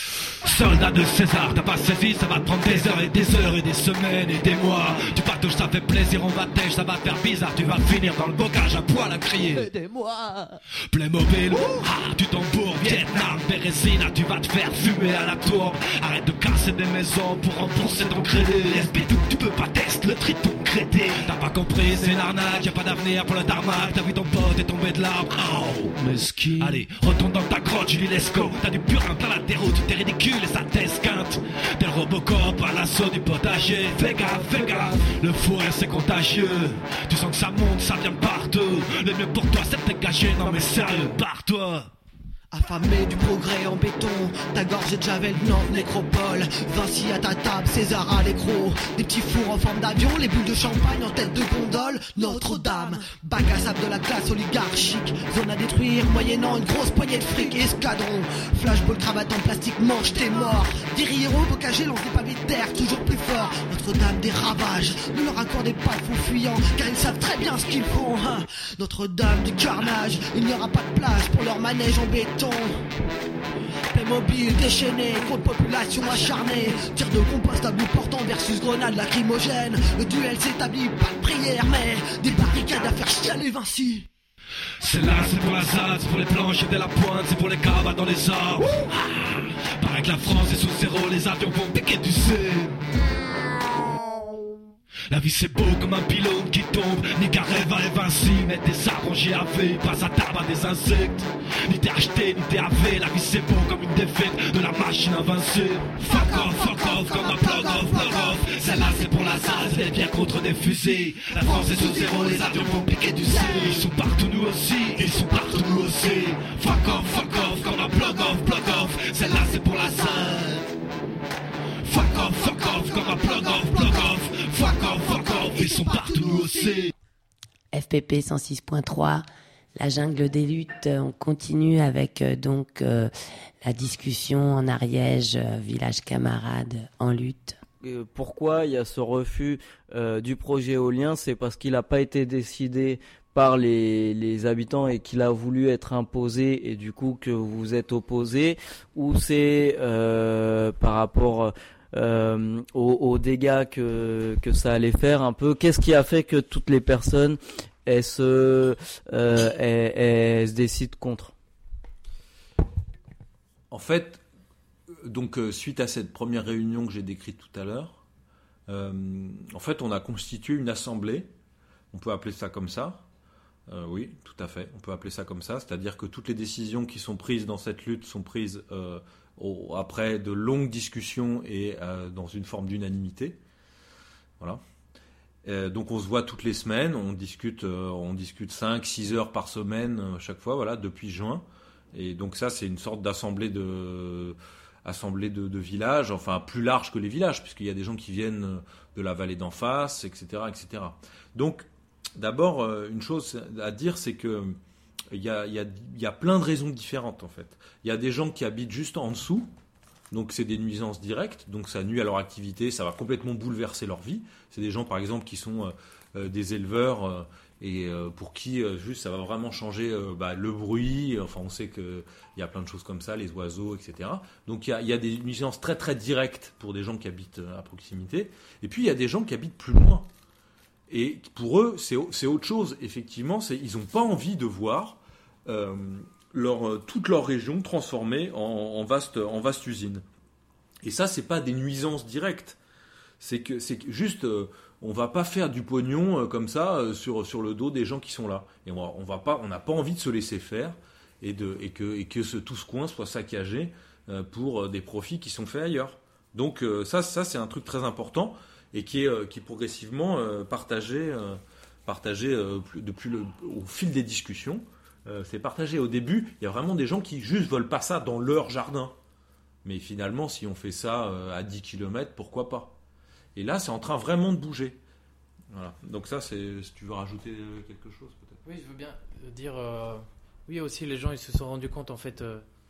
Soldat de César, t'as pas saisi, ça va te prendre des heures et des heures et des semaines et des mois. Tu patouches, ça fait plaisir, on va tèche, ça va te faire bizarre. Tu vas finir dans le bocage à poil à crier. Aidez-moi. Playmobil, tu t'embourres, Vietnam, Bérésina, tu vas te faire fumer à la tourbe. Arrête de casser des maisons pour rembourser ton crédit. SB2, tu peux pas tester le triton crédit. T'as pas compris, c'est une arnaque, y'a pas d'avenir pour le tarmac. T'as vu ton pote est tombé de l'arbre. Oh, mesquin. Allez, retourne dans ta grotte, Julie Lescaut. T'as du purin plein la déroute, t'es ridicule et ça t'esquinte. T'es le Robocop à l'assaut du potager. Fais gaffe, le fourré c'est contagieux. Tu sens que ça monte, ça vient partout. Le mieux pour toi c'est de dégager, non mais sérieux, barre-toi. Affamé du progrès en béton, ta gorge est de Javel, Nantes, Nécropole. Vinci à ta table, César à l'écro. Des petits fours en forme d'avion, les bulles de champagne en tête de gondole. Notre-Dame, bac à sable de la classe oligarchique. Zone à détruire, moyennant une grosse poignée de fric. Escadron, flashball, cravate en plastique, manche, t'es mort. Des héros, bocagés, lance des pavés de terre, toujours plus fort. Notre-Dame des ravages, ne leur accordez pas de faux fuyants, car ils savent très bien ce qu'ils font, hein. Notre-Dame du carnage, il n'y aura pas de place pour leur manège en béton. Playmobil déchaîné contre population acharnée. Tir de compost à bout portant versus grenade lacrymogène. Le duel s'établit, pas de prière mais des barricades à faire chialer Vinci. C'est là, c'est pour la ZAD, c'est pour les planches et de la pointe, c'est pour les cabas dans les arbres. Paraît que la France est sous zéro, les avions vont piquer du C. La vie c'est beau comme un pylône qui tombe. Nicareva et Vinci mettent des arbres en GAV, passe à tabac des insectes. Ni t'es acheté, ni t'es AV. La vie c'est beau comme une défaite de la machine invincée. Fuck off, comme un plug off. Celle-là c'est pour la ZAD, les biens contre des fusils. La France est sous zéro, les avions vont piquer du C. Ils sont partout nous aussi, ils sont partout nous aussi. Fuck off, comme un plug off. Celle-là c'est pour la ZAD. Fuck off, comme un plug off. Fuck off, ils sont partout nous aussi. FPP 106.3, la jungle des luttes. On continue avec la discussion en Ariège, village camarade en lutte. Pourquoi il y a ce refus du projet éolien? C'est parce qu'il n'a pas été décidé par les habitants et qu'il a voulu être imposé et du coup que vous êtes opposé, ou c'est par rapport aux dégâts que ça allait faire un peu? Qu'est-ce qui a fait que toutes les personnes elles se décident contre? En fait, donc suite à cette première réunion que j'ai décrite tout à l'heure, en fait on a constitué une assemblée, on peut appeler ça comme ça. Oui, tout à fait, on peut appeler ça comme ça, c'est-à-dire que toutes les décisions qui sont prises dans cette lutte sont prises après de longues discussions et dans une forme d'unanimité. Voilà. Donc on se voit toutes les semaines, on discute 5-6 heures par semaine chaque fois, voilà, depuis juin. Et donc ça c'est une sorte d'assemblée de village, enfin plus large que les villages, puisqu'il y a des gens qui viennent de la vallée d'en face, etc., etc. Donc d'abord, une chose à dire, c'est que il y a plein de raisons différentes en fait. Il y a des gens qui habitent juste en dessous, donc c'est des nuisances directes, donc ça nuit à leur activité, ça va complètement bouleverser leur vie. C'est des gens par exemple qui sont des éleveurs et pour qui juste ça va vraiment changer le bruit. Enfin on sait qu'il y a plein de choses comme ça, les oiseaux, etc. Donc il y a des nuisances très très directes pour des gens qui habitent à proximité. Et puis il y a des gens qui habitent plus loin. Et pour eux, c'est autre chose. Effectivement, ils n'ont pas envie de voir toute leur région transformée en vaste usine. Et ça, c'est pas des nuisances directes. C'est que juste, on va pas faire du pognon comme ça sur le dos des gens qui sont là. Et on n'a pas envie de se laisser faire et que tout ce coin soit saccagé pour des profits qui sont faits ailleurs. Donc ça, c'est un truc très important. Et qui est progressivement partagé au fil des discussions. C'est partagé au début. Il y a vraiment des gens qui juste veulent pas ça dans leur jardin. Mais finalement, si on fait ça à 10 km, pourquoi pas? Et là, c'est en train vraiment de bouger. Voilà. Donc ça, si tu veux rajouter quelque chose peut-être. Oui, je veux bien dire... Oui, aussi, les gens ils se sont rendus compte en fait...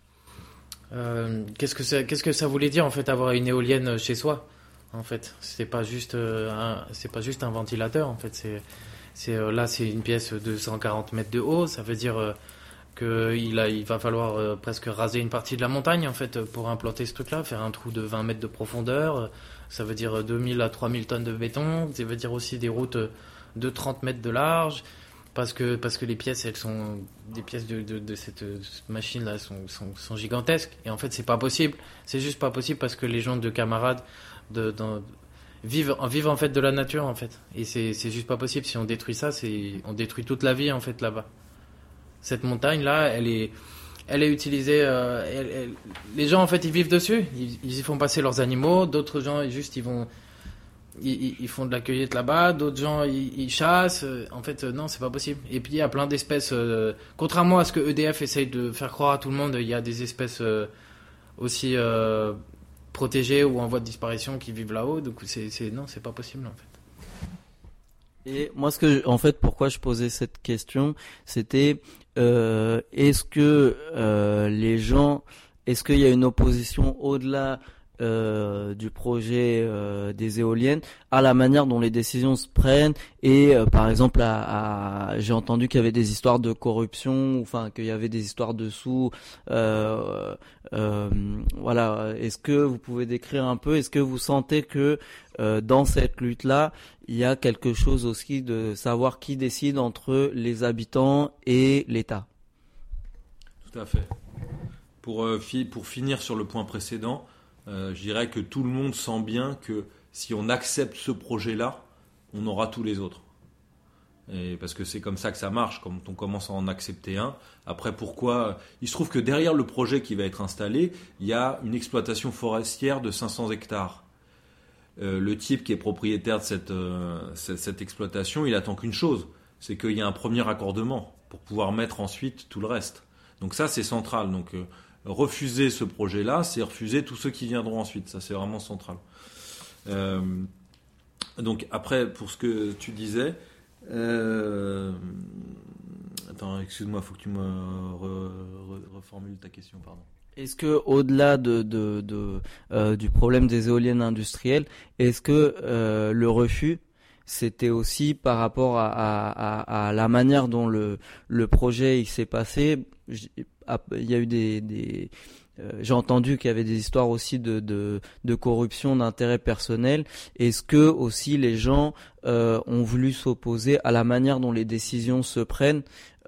qu'est-ce que ça voulait dire en fait avoir une éolienne chez soi? En fait, c'est pas juste un ventilateur. En fait, c'est une pièce de 140 mètres de haut. Ça veut dire il va falloir presque raser une partie de la montagne en fait pour implanter ce truc-là, faire un trou de 20 mètres de profondeur, ça veut dire 2000 à 3000 tonnes de béton, ça veut dire aussi des routes de 30 mètres de large, parce que les pièces, elles sont, des pièces de cette machine-là sont gigantesques, et en fait c'est pas possible, c'est juste pas possible parce que les gens de camarades vivent en fait de la nature en fait, et c'est juste pas possible. Si on détruit ça, on détruit toute la vie en fait là-bas. Cette montagne là, elle est utilisée, les gens en fait ils vivent dessus, ils y font passer leurs animaux, d'autres gens ils font de la cueillette là-bas, d'autres gens ils chassent, en fait non, c'est pas possible. Et puis il y a plein d'espèces, contrairement à ce que EDF essaye de faire croire à tout le monde, il y a des espèces aussi protégées ou en voie de disparition qui vivent là-haut, donc non, c'est pas possible en fait. Et moi, pourquoi je posais cette question, c'était est-ce qu'il y a une opposition au-delà du projet des éoliennes à la manière dont les décisions se prennent et par exemple j'ai entendu qu'il y avait des histoires de corruption, enfin qu'il y avait des histoires de sous, voilà. Est-ce que vous pouvez décrire un peu, est-ce que vous sentez que dans cette lutte-là, il y a quelque chose aussi de savoir qui décide entre les habitants et l'État? Tout à fait. Pour finir sur le point précédent, je dirais que tout le monde sent bien que si on accepte ce projet-là, on aura tous les autres. Et parce que c'est comme ça que ça marche, quand on commence à en accepter un. Après, pourquoi ? Il se trouve que derrière le projet qui va être installé, il y a une exploitation forestière de 500 hectares. Le type qui est propriétaire de cette exploitation, il attend qu'une chose, c'est qu'il y ait un premier raccordement pour pouvoir mettre ensuite tout le reste. Donc ça, c'est central. Donc refuser ce projet-là, c'est refuser tous ceux qui viendront ensuite. Ça, c'est vraiment central. Donc après, pour ce que tu disais, attends, excuse-moi, il faut que tu me reformules ta question, pardon. Est-ce que au-delà du problème des éoliennes industrielles, est-ce que le refus, c'était aussi par rapport à la manière dont le projet il s'est passé? Il y a eu j'ai entendu qu'il y avait des histoires aussi de corruption, d'intérêt personnel. Est-ce que aussi les gens ont voulu s'opposer à la manière dont les décisions se prennent?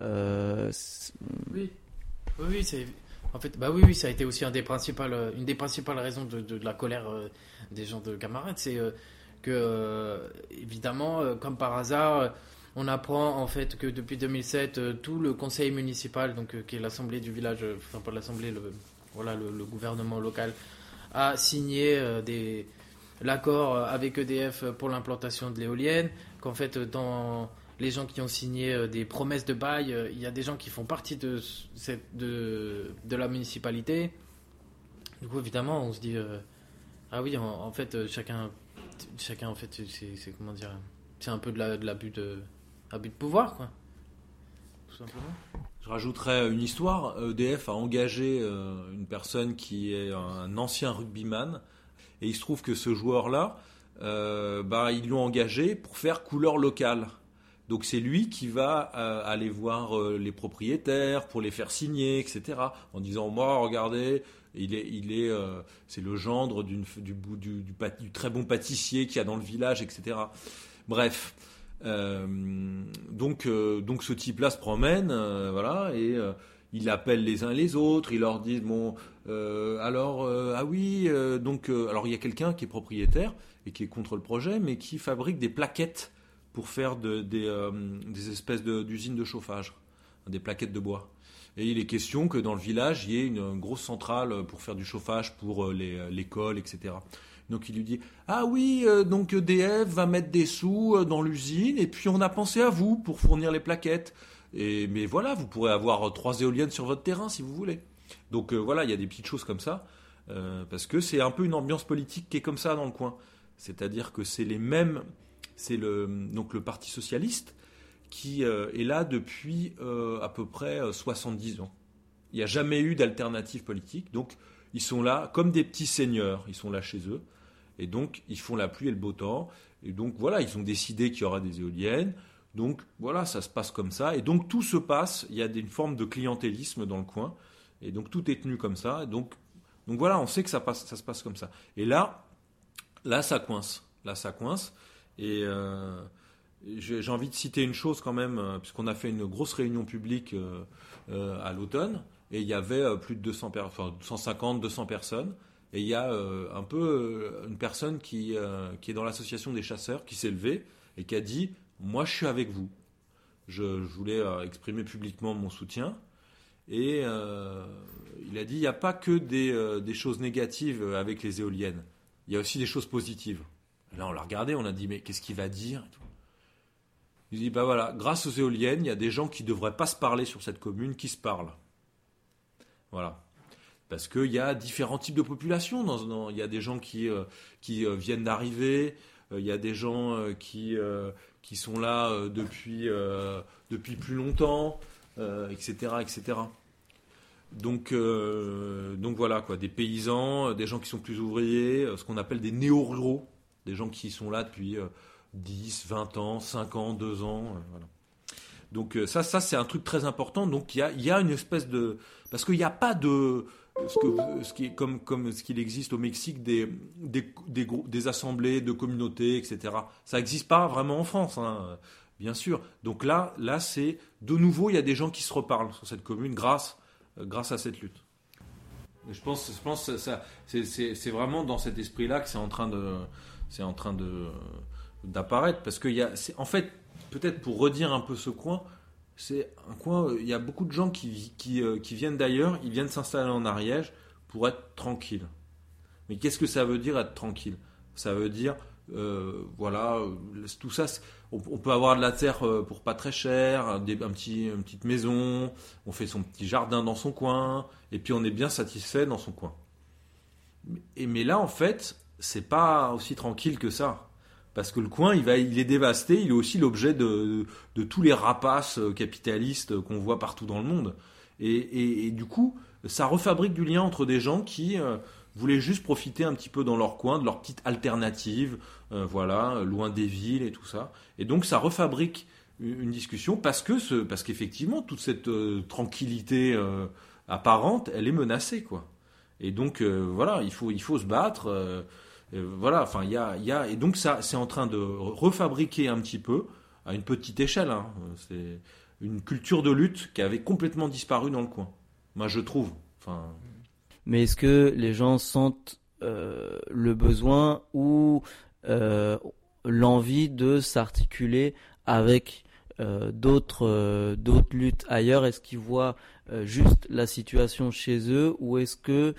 Oui, c'est... En fait, oui, ça a été aussi une des principales raisons de la colère des gens de camarades, c'est que évidemment, comme par hasard, on apprend en fait que depuis 2007, tout le conseil municipal, donc qui est l'assemblée du village, enfin pas l'assemblée, le gouvernement local, a signé l'accord avec EDF pour l'implantation de l'éolienne, qu'en fait dans les gens qui ont signé des promesses de bail, il y a des gens qui font partie de la municipalité. Du coup, évidemment, on se dit ah oui, en fait, chacun en fait, c'est comment dire, c'est un peu de l'abus de pouvoir, quoi. Tout simplement. Je rajouterais une histoire. EDF a engagé une personne qui est un ancien rugbyman, et il se trouve que ce joueur-là, ils l'ont engagé pour faire couleur locale. Donc c'est lui qui va aller voir les propriétaires pour les faire signer, etc. En disant, moi, regardez, c'est le gendre du très bon pâtissier qu'il y a dans le village, etc. Bref, donc ce type-là se promène, voilà, et il appelle les uns les autres, il leur dit alors il y a quelqu'un qui est propriétaire et qui est contre le projet, mais qui fabrique des plaquettes pour faire des espèces d'usines de chauffage, des plaquettes de bois. Et il est question que dans le village, il y ait une grosse centrale pour faire du chauffage pour l'école, etc. Donc il lui dit, ah oui, donc EDF va mettre des sous dans l'usine, et puis on a pensé à vous pour fournir les plaquettes. Mais voilà, vous pourrez avoir 3 éoliennes sur votre terrain si vous voulez. Donc voilà, il y a des petites choses comme ça, parce que c'est un peu une ambiance politique qui est comme ça dans le coin. C'est-à-dire que c'est les mêmes... C'est le Parti Socialiste qui est là depuis à peu près 70 ans. Il n'y a jamais eu d'alternative politique, donc ils sont là comme des petits seigneurs, ils sont là chez eux, et donc ils font la pluie et le beau temps, et donc voilà, ils ont décidé qu'il y aura des éoliennes, Donc voilà, ça se passe comme ça. Et donc tout se passe, il y a une forme de clientélisme dans le coin. Et donc tout est tenu comme ça. Et donc voilà, on sait que ça se passe comme ça. Et là ça coince. Et j'ai envie de citer une chose quand même, puisqu'on a fait une grosse réunion publique à l'automne. Et il y avait plus de 150, 200 personnes. Et il y a un peu une personne qui est dans l'association des chasseurs qui s'est levée et qui a dit « Moi, je suis avec vous ». Je voulais exprimer publiquement mon soutien. Et il a dit « Il n'y a pas que des choses négatives avec les éoliennes. Il y a aussi des choses positives ». Et là, on l'a regardé, on a dit « Mais qu'est-ce qu'il va dire ?» Il dit « Bah voilà, grâce aux éoliennes, il y a des gens qui ne devraient pas se parler sur cette commune qui se parlent. » Voilà. Parce qu'il y a différents types de populations. Il y a des gens qui viennent d'arriver, il y a des gens qui sont là depuis plus longtemps, etc., etc. Donc voilà, quoi, des paysans, des gens qui sont plus ouvriers, ce qu'on appelle des néo-ruraux, des gens qui sont là depuis 10, 20 ans, 5 ans, 2 ans. Voilà. Donc ça c'est un truc très important. Donc il y a une espèce de... Parce qu'il n'y a pas de... Ce qui est comme ce qu'il existe au Mexique, des assemblées de communautés, etc. Ça n'existe pas vraiment en France, hein, bien sûr. Donc là c'est... De nouveau, il y a des gens qui se reparlent sur cette commune grâce à cette lutte. Et je pense que c'est vraiment dans cet esprit-là que c'est en train d'apparaître. Parce en fait, peut-être pour redire un peu ce coin, c'est un coin, il y a beaucoup de gens qui viennent d'ailleurs, ils viennent s'installer en Ariège pour être tranquilles. Mais qu'est-ce que ça veut dire être tranquille ? Ça veut dire, voilà, tout ça, on peut avoir de la terre pour pas très cher, une petite maison, on fait son petit jardin dans son coin, et puis on est bien satisfait dans son coin. Mais là, en fait, c'est pas aussi tranquille que ça. Parce que le coin, il est dévasté, il est aussi l'objet de tous les rapaces capitalistes qu'on voit partout dans le monde. Et du coup, ça refabrique du lien entre des gens qui voulaient juste profiter un petit peu dans leur coin, de leur petite alternative, voilà, loin des villes et tout ça. Et donc, ça refabrique une discussion parce qu'effectivement, toute cette tranquillité apparente, elle est menacée, quoi. Et donc, voilà, il faut se battre. Voilà, enfin, et donc ça, c'est en train de refabriquer un petit peu, à une petite échelle, hein. C'est une culture de lutte qui avait complètement disparu dans le coin. Moi, je trouve. Enfin... Mais est-ce que les gens sentent le besoin ou l'envie de s'articuler avec d'autres luttes ailleurs ? Est-ce qu'ils voient juste la situation chez eux, ou est-ce que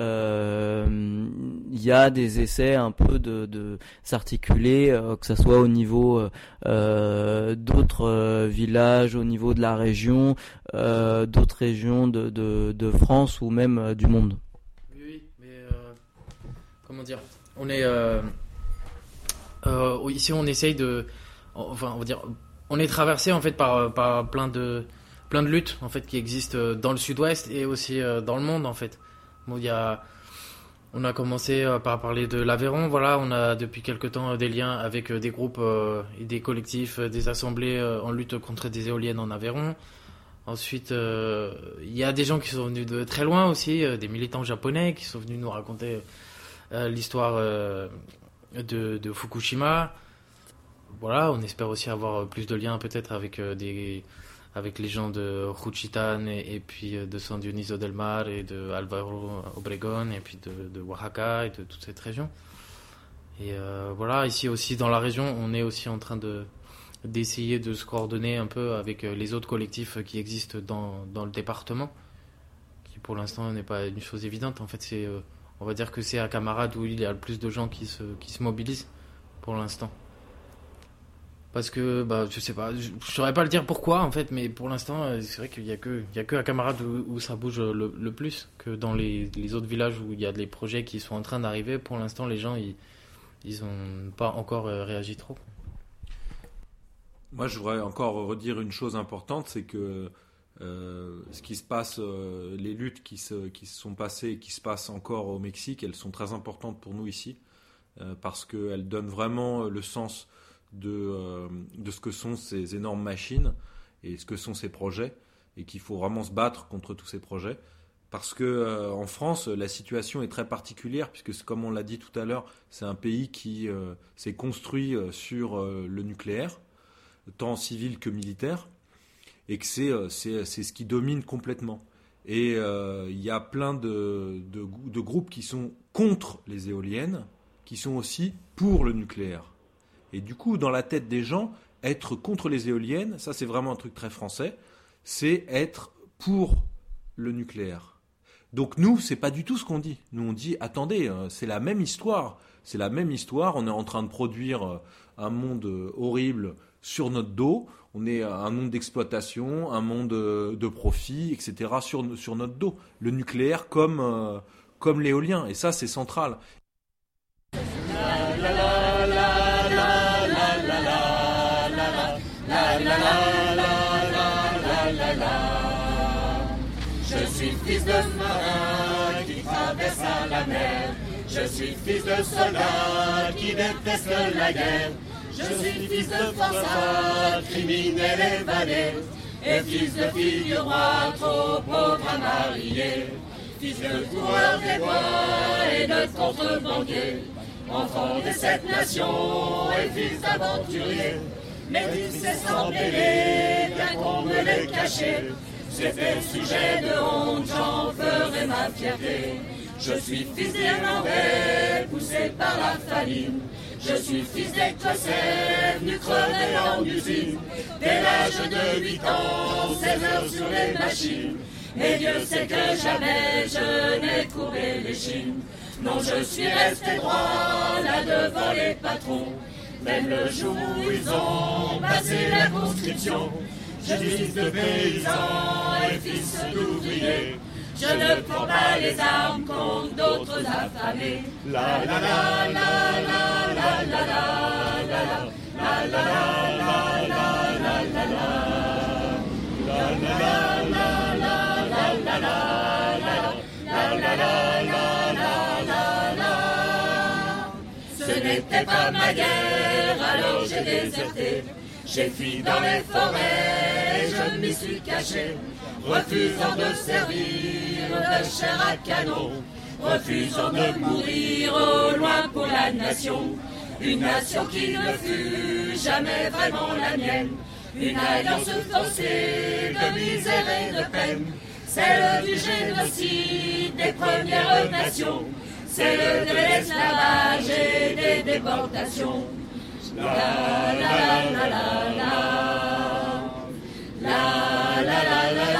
y a des essais un peu de s'articuler, que ça soit au niveau d'autres villages, au niveau de la région, d'autres régions de France ou même du monde? Oui, mais comment dire, on est ici on essaye on va dire, on est traversé en fait par plein de luttes en fait qui existent dans le sud-ouest et aussi dans le monde en fait. Bon, on a commencé par parler de l'Aveyron, voilà, on a depuis quelque temps des liens avec des groupes et des collectifs, des assemblées en lutte contre des éoliennes en Aveyron. Ensuite, il y a des gens qui sont venus de très loin aussi, des militants japonais qui sont venus nous raconter l'histoire de Fukushima. Voilà, on espère aussi avoir plus de liens peut-être avec les gens de Juchitán et puis de San Dionisio del Mar et de Álvaro Obregón et puis de Oaxaca et de toute cette région. Et voilà, ici aussi dans la région, on est aussi en train d'essayer de se coordonner un peu avec les autres collectifs qui existent dans le département, qui pour l'instant n'est pas une chose évidente. En fait, on va dire que c'est à Camarade où il y a le plus de gens qui se mobilisent pour l'instant. Parce que, je sais pas, je saurais pas le dire pourquoi en fait, mais pour l'instant, c'est vrai qu'il y a que à Camarade où ça bouge le plus, que dans les autres villages où il y a des projets qui sont en train d'arriver. Pour l'instant, les gens, ils ont pas encore réagi trop. Moi, je voudrais encore redire une chose importante, c'est que ce qui se passe, les luttes qui se sont passées et qui se passent encore au Mexique, elles sont très importantes pour nous ici, parce qu'elles donnent vraiment le sens de ce que sont ces énormes machines et ce que sont ces projets, et qu'il faut vraiment se battre contre tous ces projets. Parce que en France, la situation est très particulière, puisque comme on l'a dit tout à l'heure, c'est un pays qui s'est construit sur le nucléaire, tant civil que militaire, et que c'est ce qui domine complètement. Et il y a plein de groupes qui sont contre les éoliennes, qui sont aussi pour le nucléaire. Et du coup, dans la tête des gens, être contre les éoliennes, ça c'est vraiment un truc très français, c'est être pour le nucléaire. Donc nous, c'est pas du tout ce qu'on dit. Nous, on dit, attendez, c'est la même histoire. C'est la même histoire. On est en train de produire un monde horrible sur notre dos. On est un monde d'exploitation, un monde de profit, etc. sur notre dos. Le nucléaire comme l'éolien. Et ça, c'est central. Je suis fils de marin qui traverse la mer. Je suis fils de soldat qui déteste la guerre. Je suis fils de forçat, criminel évadé. Et fils de fille du roi, trop pauvre à marier. Fils de coureur des bois et de contrebandier. Enfant de cette nation et fils d'aventurier. Métis et sans mêler, bien qu'on me l'ait caché. C'était sujet de honte, j'en ferai ma fierté. Je suis fils d'Irlandais, poussé par la famine. Je suis fils d'Écossais, venu crever en usine. Dès l'âge de 8 ans, 16 heures sur les machines. Et Dieu sait que jamais je n'ai courbé les chines. Non, je suis resté droit là devant les patrons. Même le jour où ils ont passé la conscription. Je suis fils de paysan et fils d'ouvrier. Je ne prends pas les armes contre d'autres affamés. La la la la la la la la la la la la la la la. Ce n'était pas ma guerre, alors j'ai déserté. J'ai fui dans les forêts, je m'y suis caché, refusant de servir de chair à canon, refusant de mourir au loin pour la nation. Une nation qui ne fut jamais vraiment la mienne, une alliance forcée de misère et de peine, celle du génocide des Premières Nations, celle de l'esclavage et des déportations. La la la la la la la la la la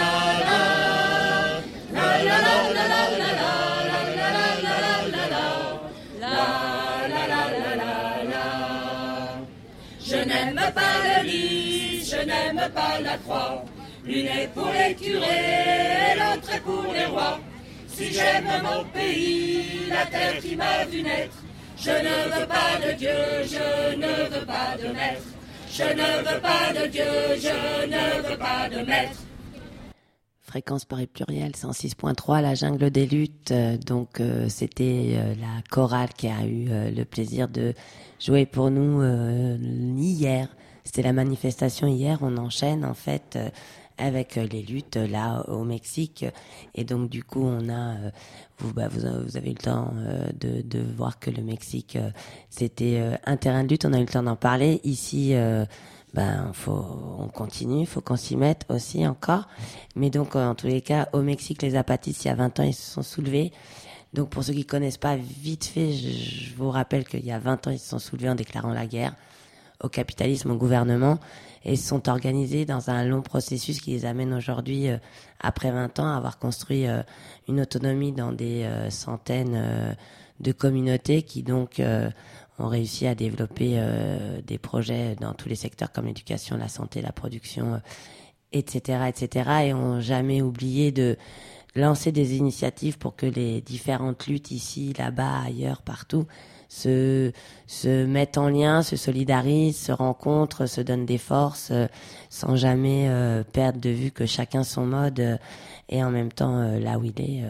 la. Je n'aime pas le lit, je n'aime pas la croix. L'une est pour les curés et l'autre est pour les rois. Si j'aime mon pays, la terre qui m'a vu naître, je ne veux pas de Dieu, je ne veux pas de maître. Je ne veux pas de Dieu, je ne veux pas de maître. Fréquence Paris Pluriel 106.3, la jungle des luttes. Donc c'était la chorale qui a eu le plaisir de jouer pour nous hier. C'était la manifestation hier. On enchaîne en fait avec les luttes là au Mexique. Et donc du coup on a vous avez eu le temps de voir que le Mexique c'était un terrain de lutte. On a eu le temps d'en parler ici. On continue, faut qu'on s'y mette aussi encore. Mais donc, en tous les cas, au Mexique, les zapatistes, il y a 20 ans, ils se sont soulevés. Donc, pour ceux qui connaissent pas, vite fait, je vous rappelle qu'il y a 20 ans, ils se sont soulevés en déclarant la guerre au capitalisme, au gouvernement, et ils se sont organisés dans un long processus qui les amène aujourd'hui, après 20 ans, à avoir construit une autonomie dans des centaines de communautés qui donc ont réussi à développer des projets dans tous les secteurs comme l'éducation, la santé, la production, etc., et ont jamais oublié de lancer des initiatives pour que les différentes luttes ici, là-bas, ailleurs, partout, se mettent en lien, se solidarisent, se rencontrent, se donnent des forces, sans jamais perdre de vue que chacun son mode et en même temps là où il est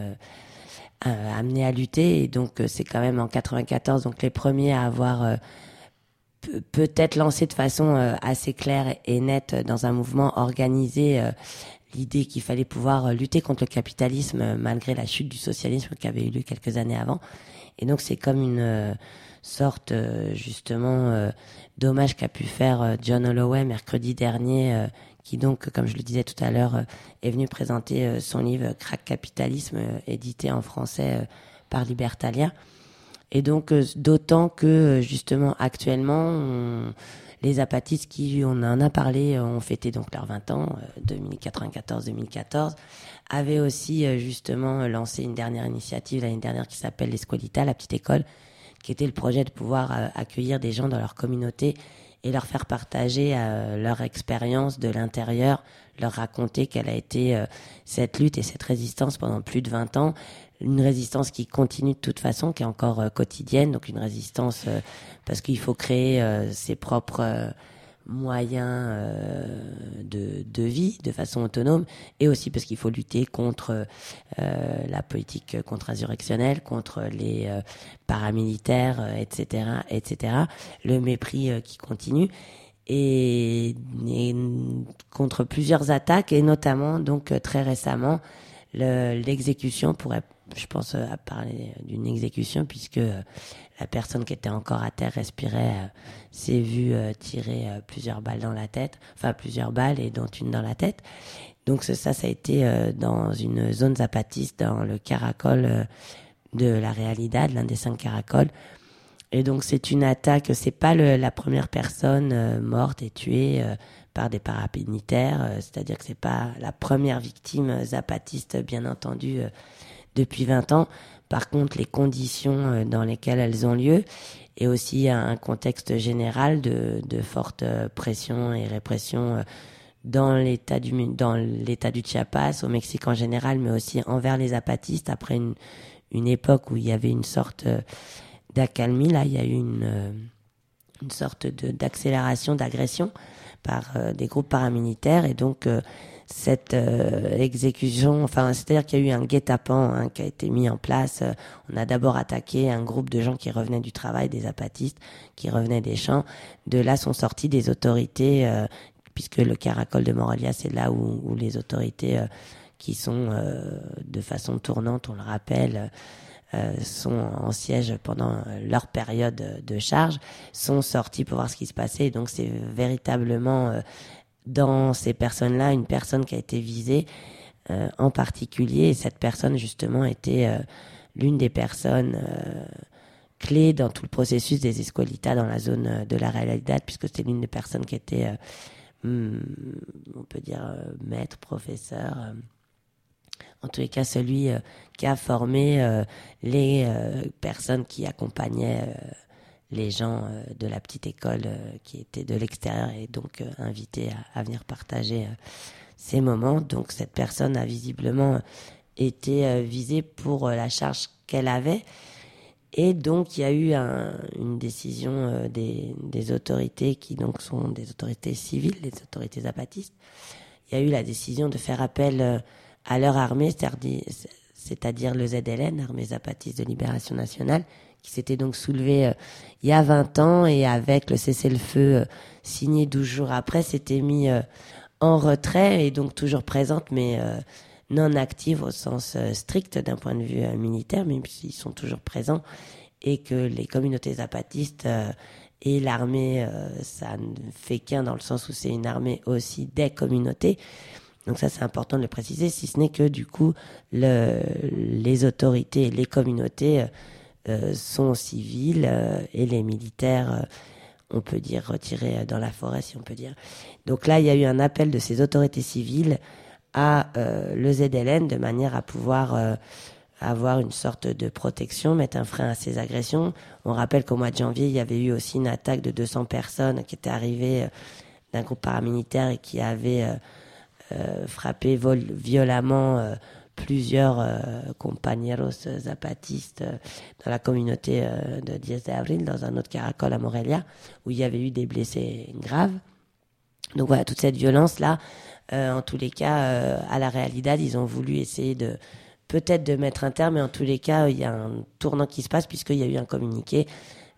amené à lutter. Et donc c'est quand même en 94 donc les premiers à avoir peut-être lancé de façon assez claire et nette dans un mouvement organisé l'idée qu'il fallait pouvoir lutter contre le capitalisme malgré la chute du socialisme qui avait eu lieu quelques années avant. Et donc c'est comme une sorte justement d'hommage qu'a pu faire John Holloway mercredi dernier, qui donc, comme je le disais tout à l'heure, est venu présenter son livre Crack Capitalisme, édité en français par Libertalia. Et donc d'autant que justement actuellement les apatistes qui, on en a parlé, ont fêté donc leurs 20 ans, 2094-2014, avaient aussi justement lancé une dernière initiative l'année dernière qui s'appelle l'Escolita, la petite école, qui était le projet de pouvoir accueillir des gens dans leur communauté et leur faire partager leur expérience de l'intérieur, leur raconter quelle a été cette lutte et cette résistance pendant plus de 20 ans, une résistance qui continue de toute façon, qui est encore quotidienne, donc une résistance parce qu'il faut créer ses propres moyens de vie de façon autonome, et aussi parce qu'il faut lutter contre la politique contre-insurrectionnelle, contre les paramilitaires, etc., le mépris qui continue, et contre plusieurs attaques, et notamment donc très récemment l'exécution, je pense à parler d'une exécution, puisque la personne qui était encore à terre respirait s'est vue tirer plusieurs balles dans la tête, enfin plusieurs balles et dont une dans la tête. Donc ça a été dans une zone zapatiste, dans le caracol de la Realidad, l'un des 5 caracoles. Et donc c'est une attaque, c'est pas la première personne morte et tuée par des paramilitaires, c'est-à-dire que c'est pas la première victime zapatiste, bien entendu, depuis 20 ans. Par contre, les conditions dans lesquelles elles ont lieu, et aussi un contexte général de forte pression et répression dans l'état du Chiapas, au Mexique en général, mais aussi envers les zapatistes, après une époque où il y avait une sorte d'accalmie. Là, il y a eu une sorte d'accélération, d'agression par des groupes paramilitaires, et donc cette exécution, enfin, c'est-à-dire qu'il y a eu un guet-apens qui a été mis en place. On a d'abord attaqué un groupe de gens qui revenaient du travail, des zapatistes, qui revenaient des champs. De là sont sorties des autorités, puisque le caracol de Morelia, c'est là où les autorités qui sont de façon tournante, on le rappelle, sont en siège pendant leur période de charge, sont sortis pour voir ce qui se passait. Et donc c'est véritablement dans ces personnes-là une personne qui a été visée en particulier, et cette personne justement était l'une des personnes clés dans tout le processus des Escolitas dans la zone de la Realidad, puisque c'était l'une des personnes qui était on peut dire maître, professeur, en tous les cas celui qui a formé les personnes qui accompagnaient les gens de la petite école qui étaient de l'extérieur, et donc invités à venir partager ces moments. Donc cette personne a visiblement été visée pour la charge qu'elle avait, et donc il y a eu une décision des autorités qui donc sont des autorités civiles, les autorités zapatistes. Il y a eu la décision de faire appel à leur armée, c'est-à-dire le ZLN, Armée Zapatiste de Libération Nationale, qui s'était donc soulevée il y a 20 ans, et avec le cessez-le-feu signé 12 jours après, s'était mis en retrait, et donc toujours présente, mais non active au sens strict d'un point de vue militaire, même s'ils sont toujours présents, et que les communautés zapatistes et l'armée, ça ne fait qu'un, dans le sens où c'est une armée aussi des communautés. Donc ça, c'est important de le préciser, si ce n'est que du coup, les autorités et les communautés sont civiles, et les militaires, on peut dire, retirés dans la forêt, si on peut dire. Donc là, il y a eu un appel de ces autorités civiles à le ZLN, de manière à pouvoir avoir une sorte de protection, mettre un frein à ces agressions. On rappelle qu'au mois de janvier, il y avait eu aussi une attaque de 200 personnes qui étaient arrivées d'un groupe paramilitaire et qui avait frappé violemment plusieurs compañeros zapatistes dans la communauté de 10 avril, dans un autre caracol à Morelia, où il y avait eu des blessés graves. Donc voilà, toute cette violence-là, en tous les cas, à la Realidad, ils ont voulu essayer peut-être de mettre un terme, mais en tous les cas, il y a un tournant qui se passe, puisqu'il y a eu un communiqué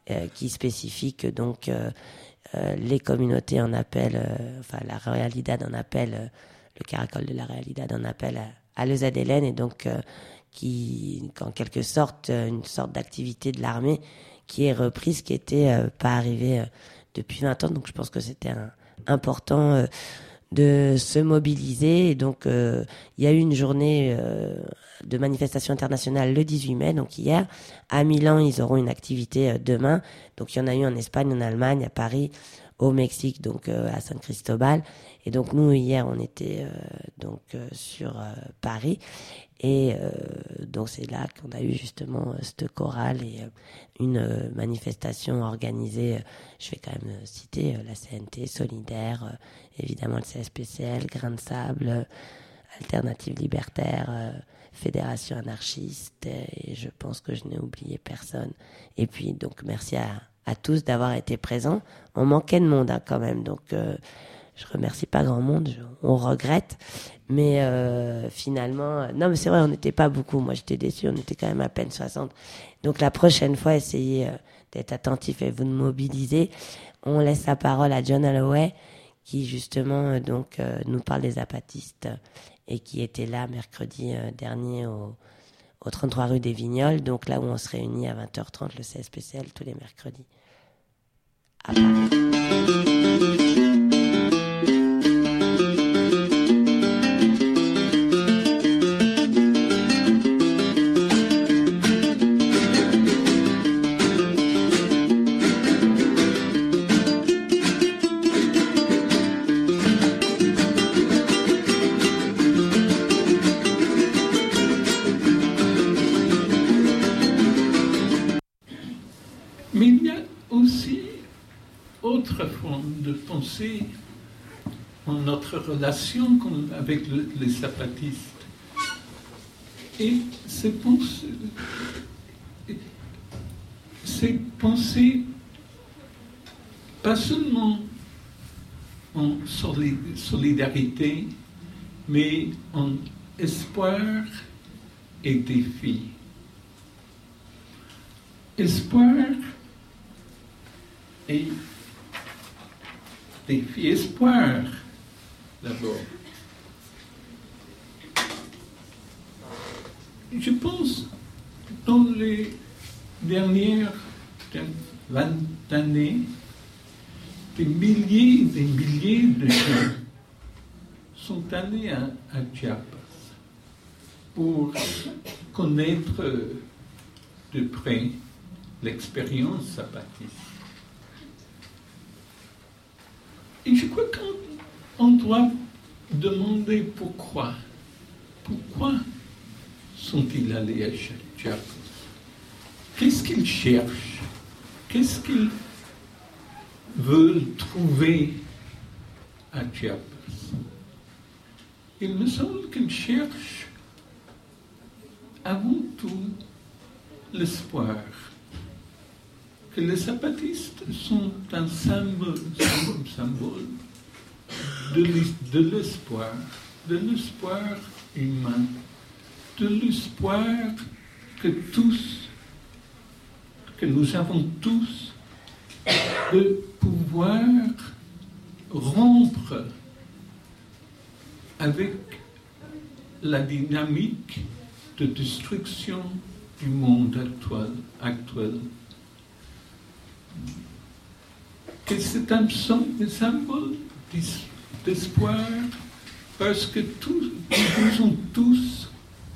qui spécifie que donc les communautés en appellent, la Realidad en appelle, le Caracol de la Realidad en appelle à l'EZLN, et donc qui, en quelque sorte, une sorte d'activité de l'armée qui est reprise, qui était pas arrivée depuis 20 ans. Donc je pense que c'était important de se mobiliser. Et donc il y a eu une journée de manifestation internationale le 18 mai, donc hier. À Milan, ils auront une activité demain. Donc il y en a eu en Espagne, en Allemagne, à Paris, au Mexique, donc à San Cristobal. Et donc nous, hier, on était sur Paris. Et donc c'est là qu'on a eu justement cette chorale et une manifestation organisée, je vais quand même citer la CNT, Solidaire, évidemment le CSPCL, Grain de Sable, Alternative Libertaire, Fédération Anarchiste, et je pense que je n'ai oublié personne. Et puis donc merci à tous d'avoir été présents. On manquait de monde quand même, donc je remercie pas grand monde, on regrette, mais finalement, non mais c'est vrai, on n'était pas beaucoup, moi j'étais déçue, on était quand même à peine 60. Donc la prochaine fois, essayez d'être attentif et vous mobiliser. On laisse la parole à John Holloway, qui justement nous parle des zapatistes et qui était là mercredi dernier au 33 rue des Vignoles, donc là où on se réunit à 20h30 le CSPCL tous les mercredis à Paris. Mais il y a aussi autre forme de pensée en notre relation avec les zapatistes. Et c'est penser pas seulement en solidarité, mais en espoir et défi. Espoir et défi. Espoir, d'abord. Je pense, dans les dernières 20 années, des milliers de gens sont allés à Chiapas pour connaître de près l'expérience zapatiste. Et je crois qu'on doit demander pourquoi. Pourquoi sont-ils allés à Chiapas? Qu'est-ce qu'ils cherchent? Qu'est-ce qu'ils veulent trouver à Chiapas? Il me semble qu'ils cherchent avant tout l'espoir. Que les zapatistes sont un symbole de l'espoir humain, de l'espoir que nous avons tous, de pouvoir rompre avec la dynamique de destruction du monde actuel. Que c'est un symbole d'espoir parce que nous disons tous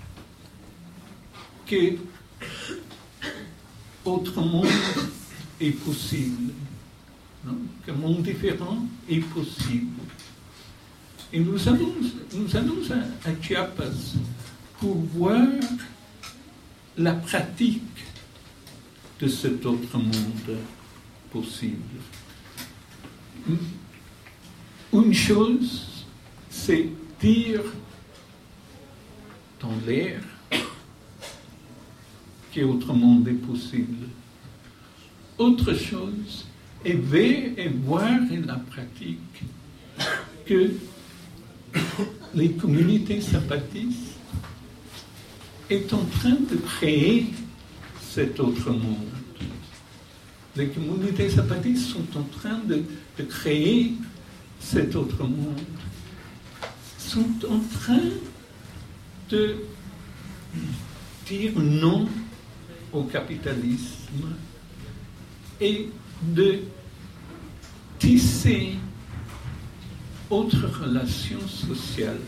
que autre monde est possible, non? Qu'un monde différent est possible. Et nous allons à Chiapas pour voir la pratique de cet autre monde possible. Une chose, c'est dire dans l'air qu'autre monde est possible. Autre chose est voir en la pratique que les communautés zapatistes sont en train de créer cet autre monde. Les communautés zapatistes sont en train de créer cet autre monde, sont en train de dire non au capitalisme et de tisser autres relations sociales.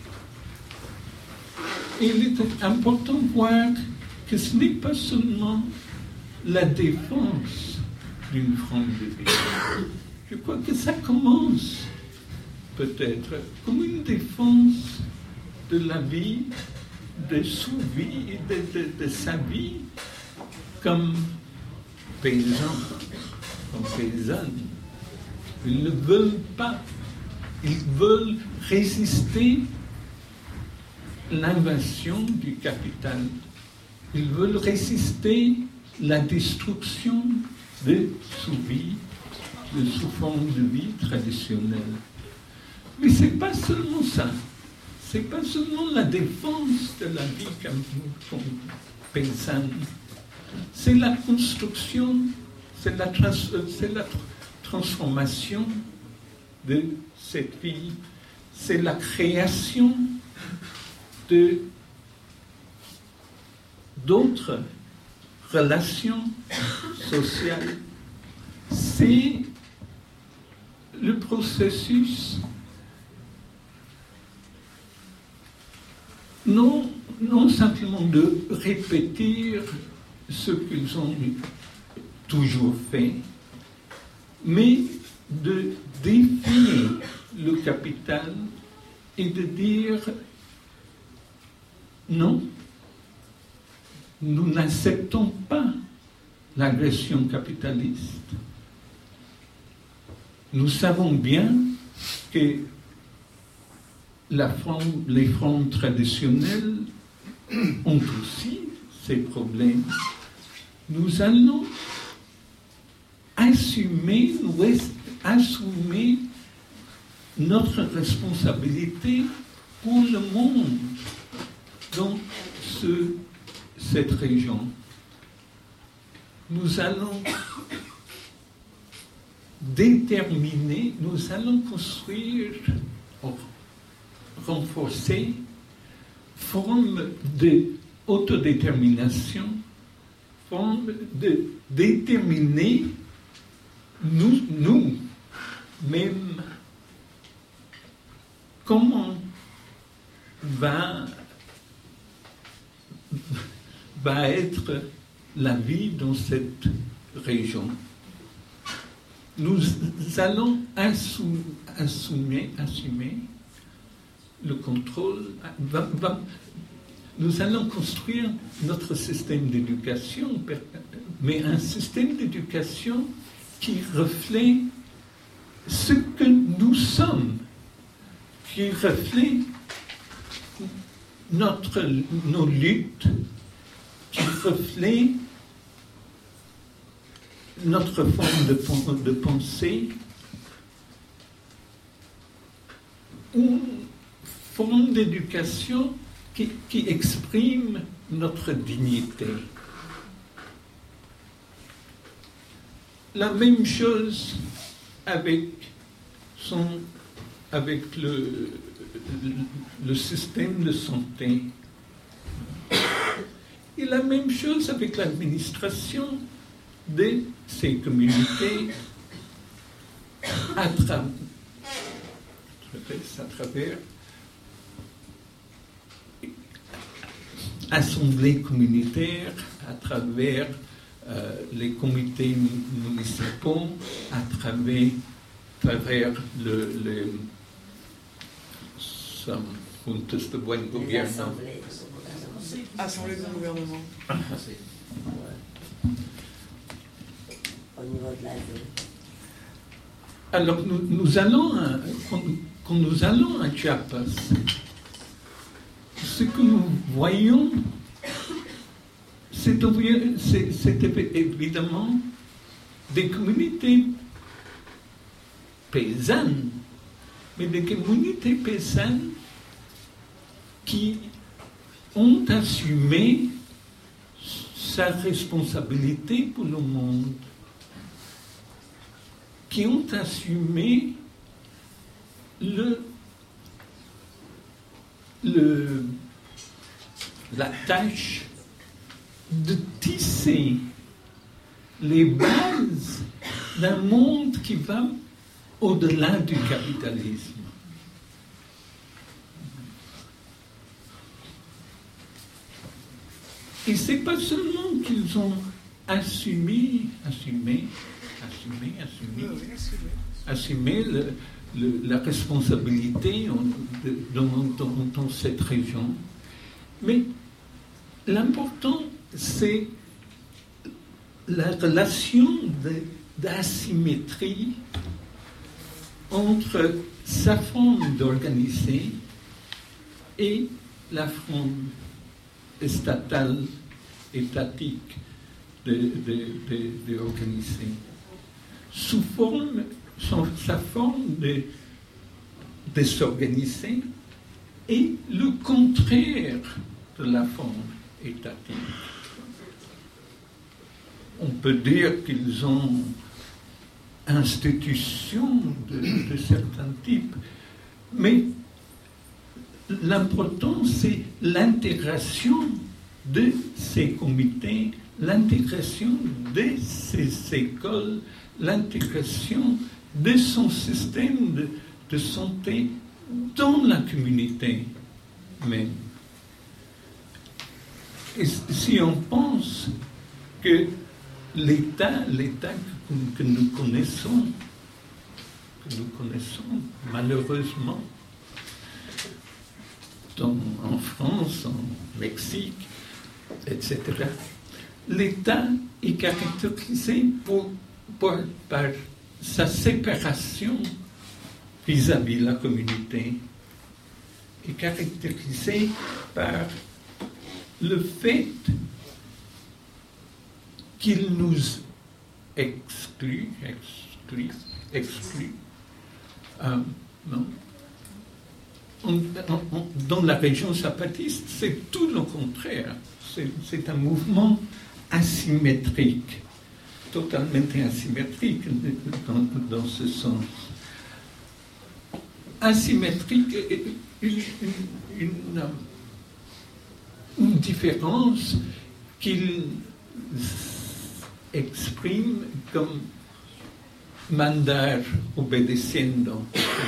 Il est important de voir que ce n'est pas seulement la défense d'une forme de vie. Je crois que ça commence peut-être comme une défense de la vie, de sous-vie, de sa vie comme paysan, comme paysanne. Ils ne veulent pas, ils veulent résister l'invasion du capital. Ils veulent résister la destruction de sous-vie, de sous-forme de vie traditionnelle. Mais ce n'est pas seulement ça. Ce n'est pas seulement la défense de la vie comme paysanne. C'est la construction, c'est la transformation de cette vie. C'est la création d'autres relations sociales. C'est le processus non simplement de répéter ce qu'ils ont toujours fait, mais de défier le capital et de dire non, nous n'acceptons pas l'agression capitaliste. Nous savons bien que les formes traditionnelles ont aussi ces problèmes. Nous allons assumer notre responsabilité pour le monde dans cette région. Nous allons déterminer, nous allons construire, renforcer forme d'autodétermination, forme de déterminer nous-mêmes comment va être la vie dans cette région. Nous allons assumer le contrôle. Nous allons construire notre système d'éducation, mais un système d'éducation qui reflète ce que nous sommes, qui reflète nos luttes, qui reflète notre forme de pensée, une forme d'éducation qui exprime notre dignité. La même chose avec le système de santé. Et la même chose avec l'administration de ces communautés à travers assemblées communautaires, à travers les comités municipaux, à travers le Juntas de Buen Gobierno. Assemblée de gouvernement. Au niveau de la ville. Alors, quand nous allons à Chiapas, ce que nous voyons, c'est évidemment des communautés paysannes, mais des communautés paysannes qui ont assumé sa responsabilité pour le monde. qui ont assumé la tâche de tisser les bases d'un monde qui va au-delà du capitalisme. Et c'est pas seulement qu'ils ont assumé la responsabilité dans cette région, mais l'important, c'est la relation d'asymétrie entre sa forme d'organiser et la forme étatique d'organiser. Sa forme de s'organiser est le contraire de la forme étatique. On peut dire qu'ils ont institutions de certains types, mais l'important, c'est l'intégration de ces comités, l'intégration de ces écoles, l'intégration de son système de santé dans la communauté même. Et si on pense que l'État que nous connaissons malheureusement, en France, en Mexique, etc., l'État est caractérisé par sa séparation vis-à-vis de la communauté, est caractérisé par le fait qu'il nous exclut, non. Dans la région zapatiste, c'est tout le contraire. C'est un mouvement asymétrique, totalement asymétrique dans ce sens. Asymétrique est une différence qu'il exprime comme mandar obedeciendo,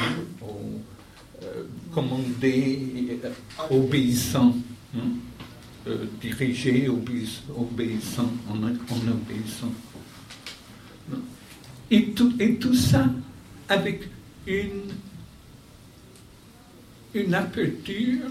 commander obéissant, diriger obéissant, en obéissant. Et tout ça avec une aperture,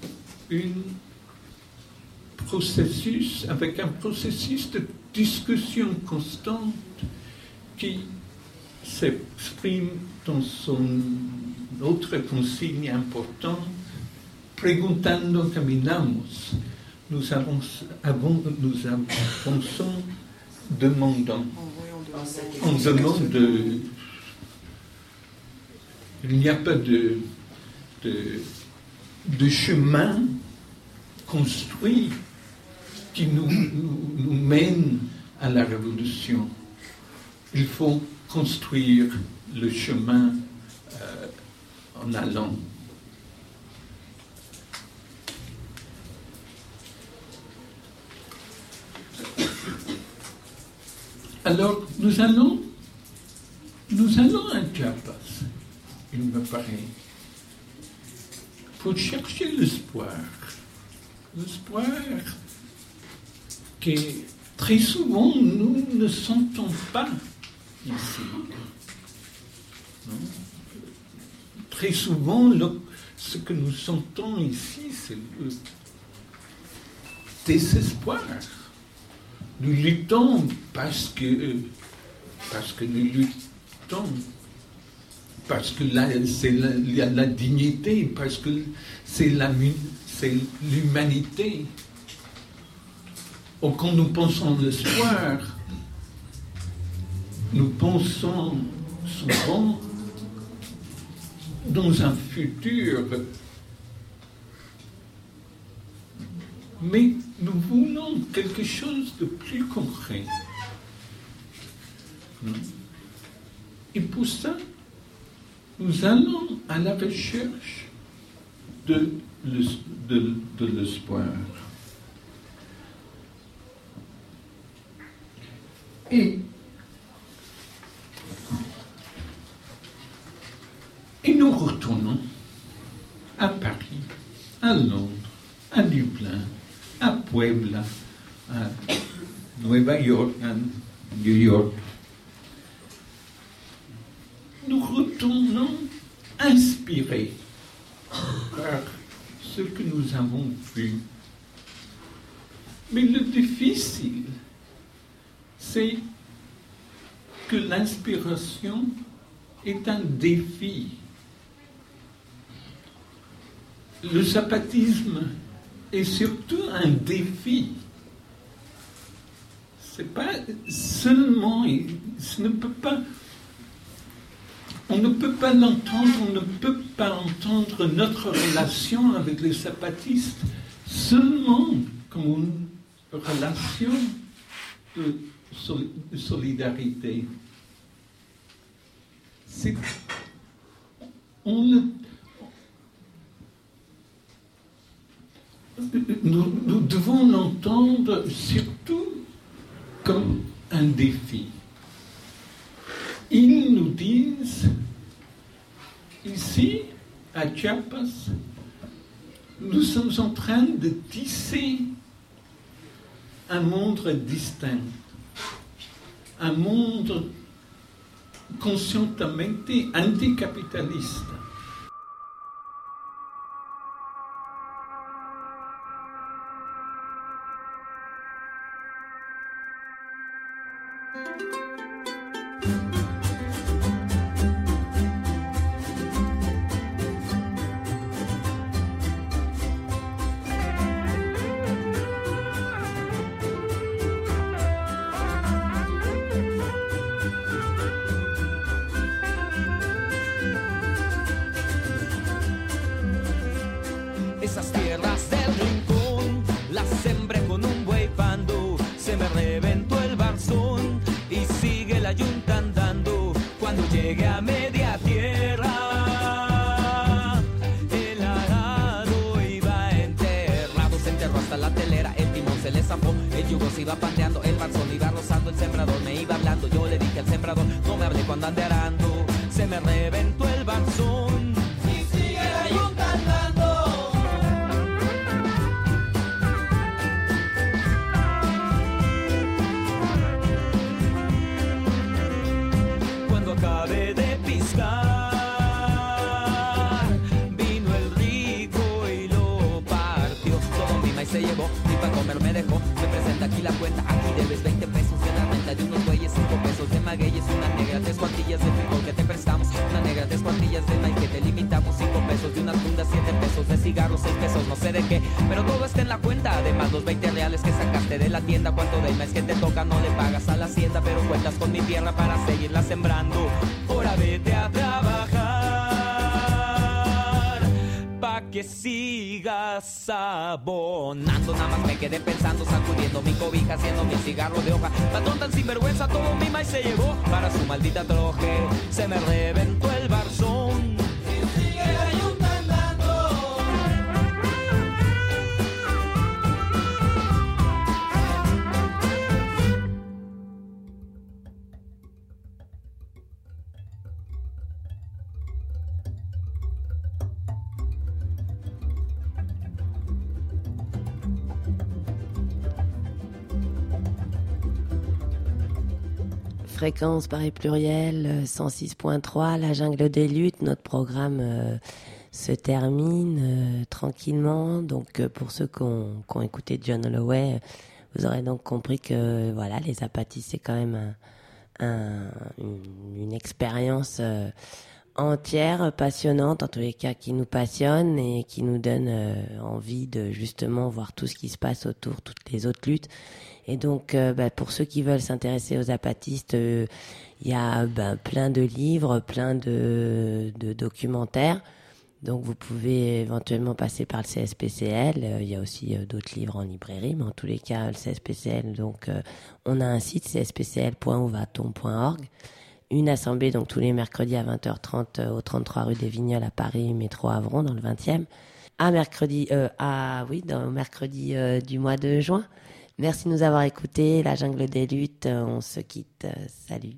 avec un processus de discussion constante qui s'exprime dans son autre consigne importante, preguntando caminamos. Nous avançons demandant. On demande il n'y a pas de chemin construit qui nous mène à la révolution. Il faut construire le chemin en allant. Alors, nous allons à Chiapas, il me paraît, pour chercher l'espoir. L'espoir que très souvent nous ne sentons pas ici. Non? Très souvent, ce que nous sentons ici, c'est le désespoir. Nous luttons parce que nous luttons, parce que c'est la dignité, parce que c'est l'humanité. Ou quand nous pensons à l'espoir, nous pensons souvent dans un futur. Mais nous voulons quelque chose de plus concret. Et pour ça, nous allons à la recherche de l'espoir. Et nous retournons à Paris, à Londres, à Dublin, à Puebla, à Nueva York, à New York. Nous retournons inspirés par ce que nous avons vu. Mais le difficile, c'est que l'inspiration est un défi. Le zapatisme est surtout un défi. C'est pas seulement, ce ne peut pas, on ne peut pas l'entendre, on ne peut pas entendre notre relation avec les zapatistes seulement comme une relation de solidarité. Nous devons l'entendre surtout comme un défi. Ils nous disent, ici, à Chiapas, nous sommes en train de tisser un monde distinct, un monde conscientemente anticapitaliste. Esas tierras del rincón las sembré con un buey pando, se me reventó el barzón y sigue la yunta andando. Cuando llegue a media tierra, el arado iba enterrado, se enterró hasta la telera, el timón se le zafó, el yugo se iba pandeando, el barzón iba rozando, el sembrador me iba hablando. Yo le dije al sembrador, no me hable cuando ande arando, se me reventó el barzón y sigue la yunta andando. Acabé de piscar, vino el rico y lo partió. Todo mi maíz se llevó, ni para comer me dejó. Me presenta aquí la cuenta, aquí debes 20 pesos de la renta de unos bueyes, 5 pesos de magueyes, una negra, 3 cuartillas de frijol que te prestamos, una negra, 3 cuartillas de maíz que te limitamos, 5 pesos de unas fundas, 7 pesos de cigarros, 6 pesos no sé de qué, pero todo está en la cuenta. Además los 20 reales que sacaste de la tienda, cuánto del mes que te toca no le pagas a la hacienda, pero cuentas con mi tierra para seguirla sembrando. Ahora vete a trabajar pa' que sigas abonando. Nada más me quedé pensando, sacudiendo mi cobija, haciendo mi cigarro de hoja. Patrón tan sinvergüenza, todo mi maíz se llevó para su maldita troje. Se me reventó el barzón y sigue la yunta andando. Fréquence Paris Pluriel, 106.3, la jungle des luttes. Notre programme se termine tranquillement. Donc pour ceux qui ont écouté John Holloway, vous aurez donc compris que voilà, les zapatistes, c'est quand même une expérience entière, passionnante, en tous les cas qui nous passionne et qui nous donne envie de justement voir tout ce qui se passe autour, toutes les autres luttes. Et donc, pour ceux qui veulent s'intéresser aux zapatistes, il y a plein de livres, plein de documentaires. Donc, vous pouvez éventuellement passer par le CSPCL. Il y a aussi d'autres livres en librairie, mais en tous les cas, le CSPCL. Donc, on a un site, cspcl.ovaton.org, une assemblée donc tous les mercredis à 20h30 au 33 rue des Vignoles à Paris, métro Avron dans le 20e. Mercredi du mois de juin. Merci de nous avoir écoutés. La jungle des luttes, on se quitte. Salut.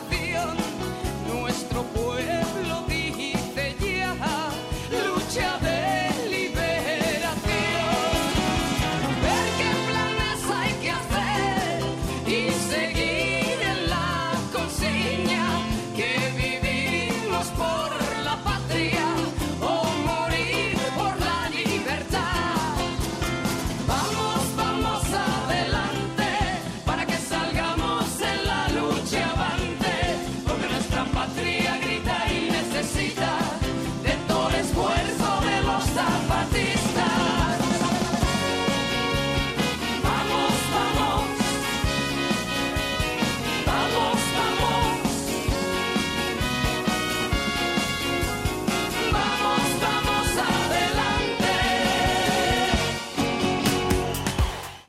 Lucha de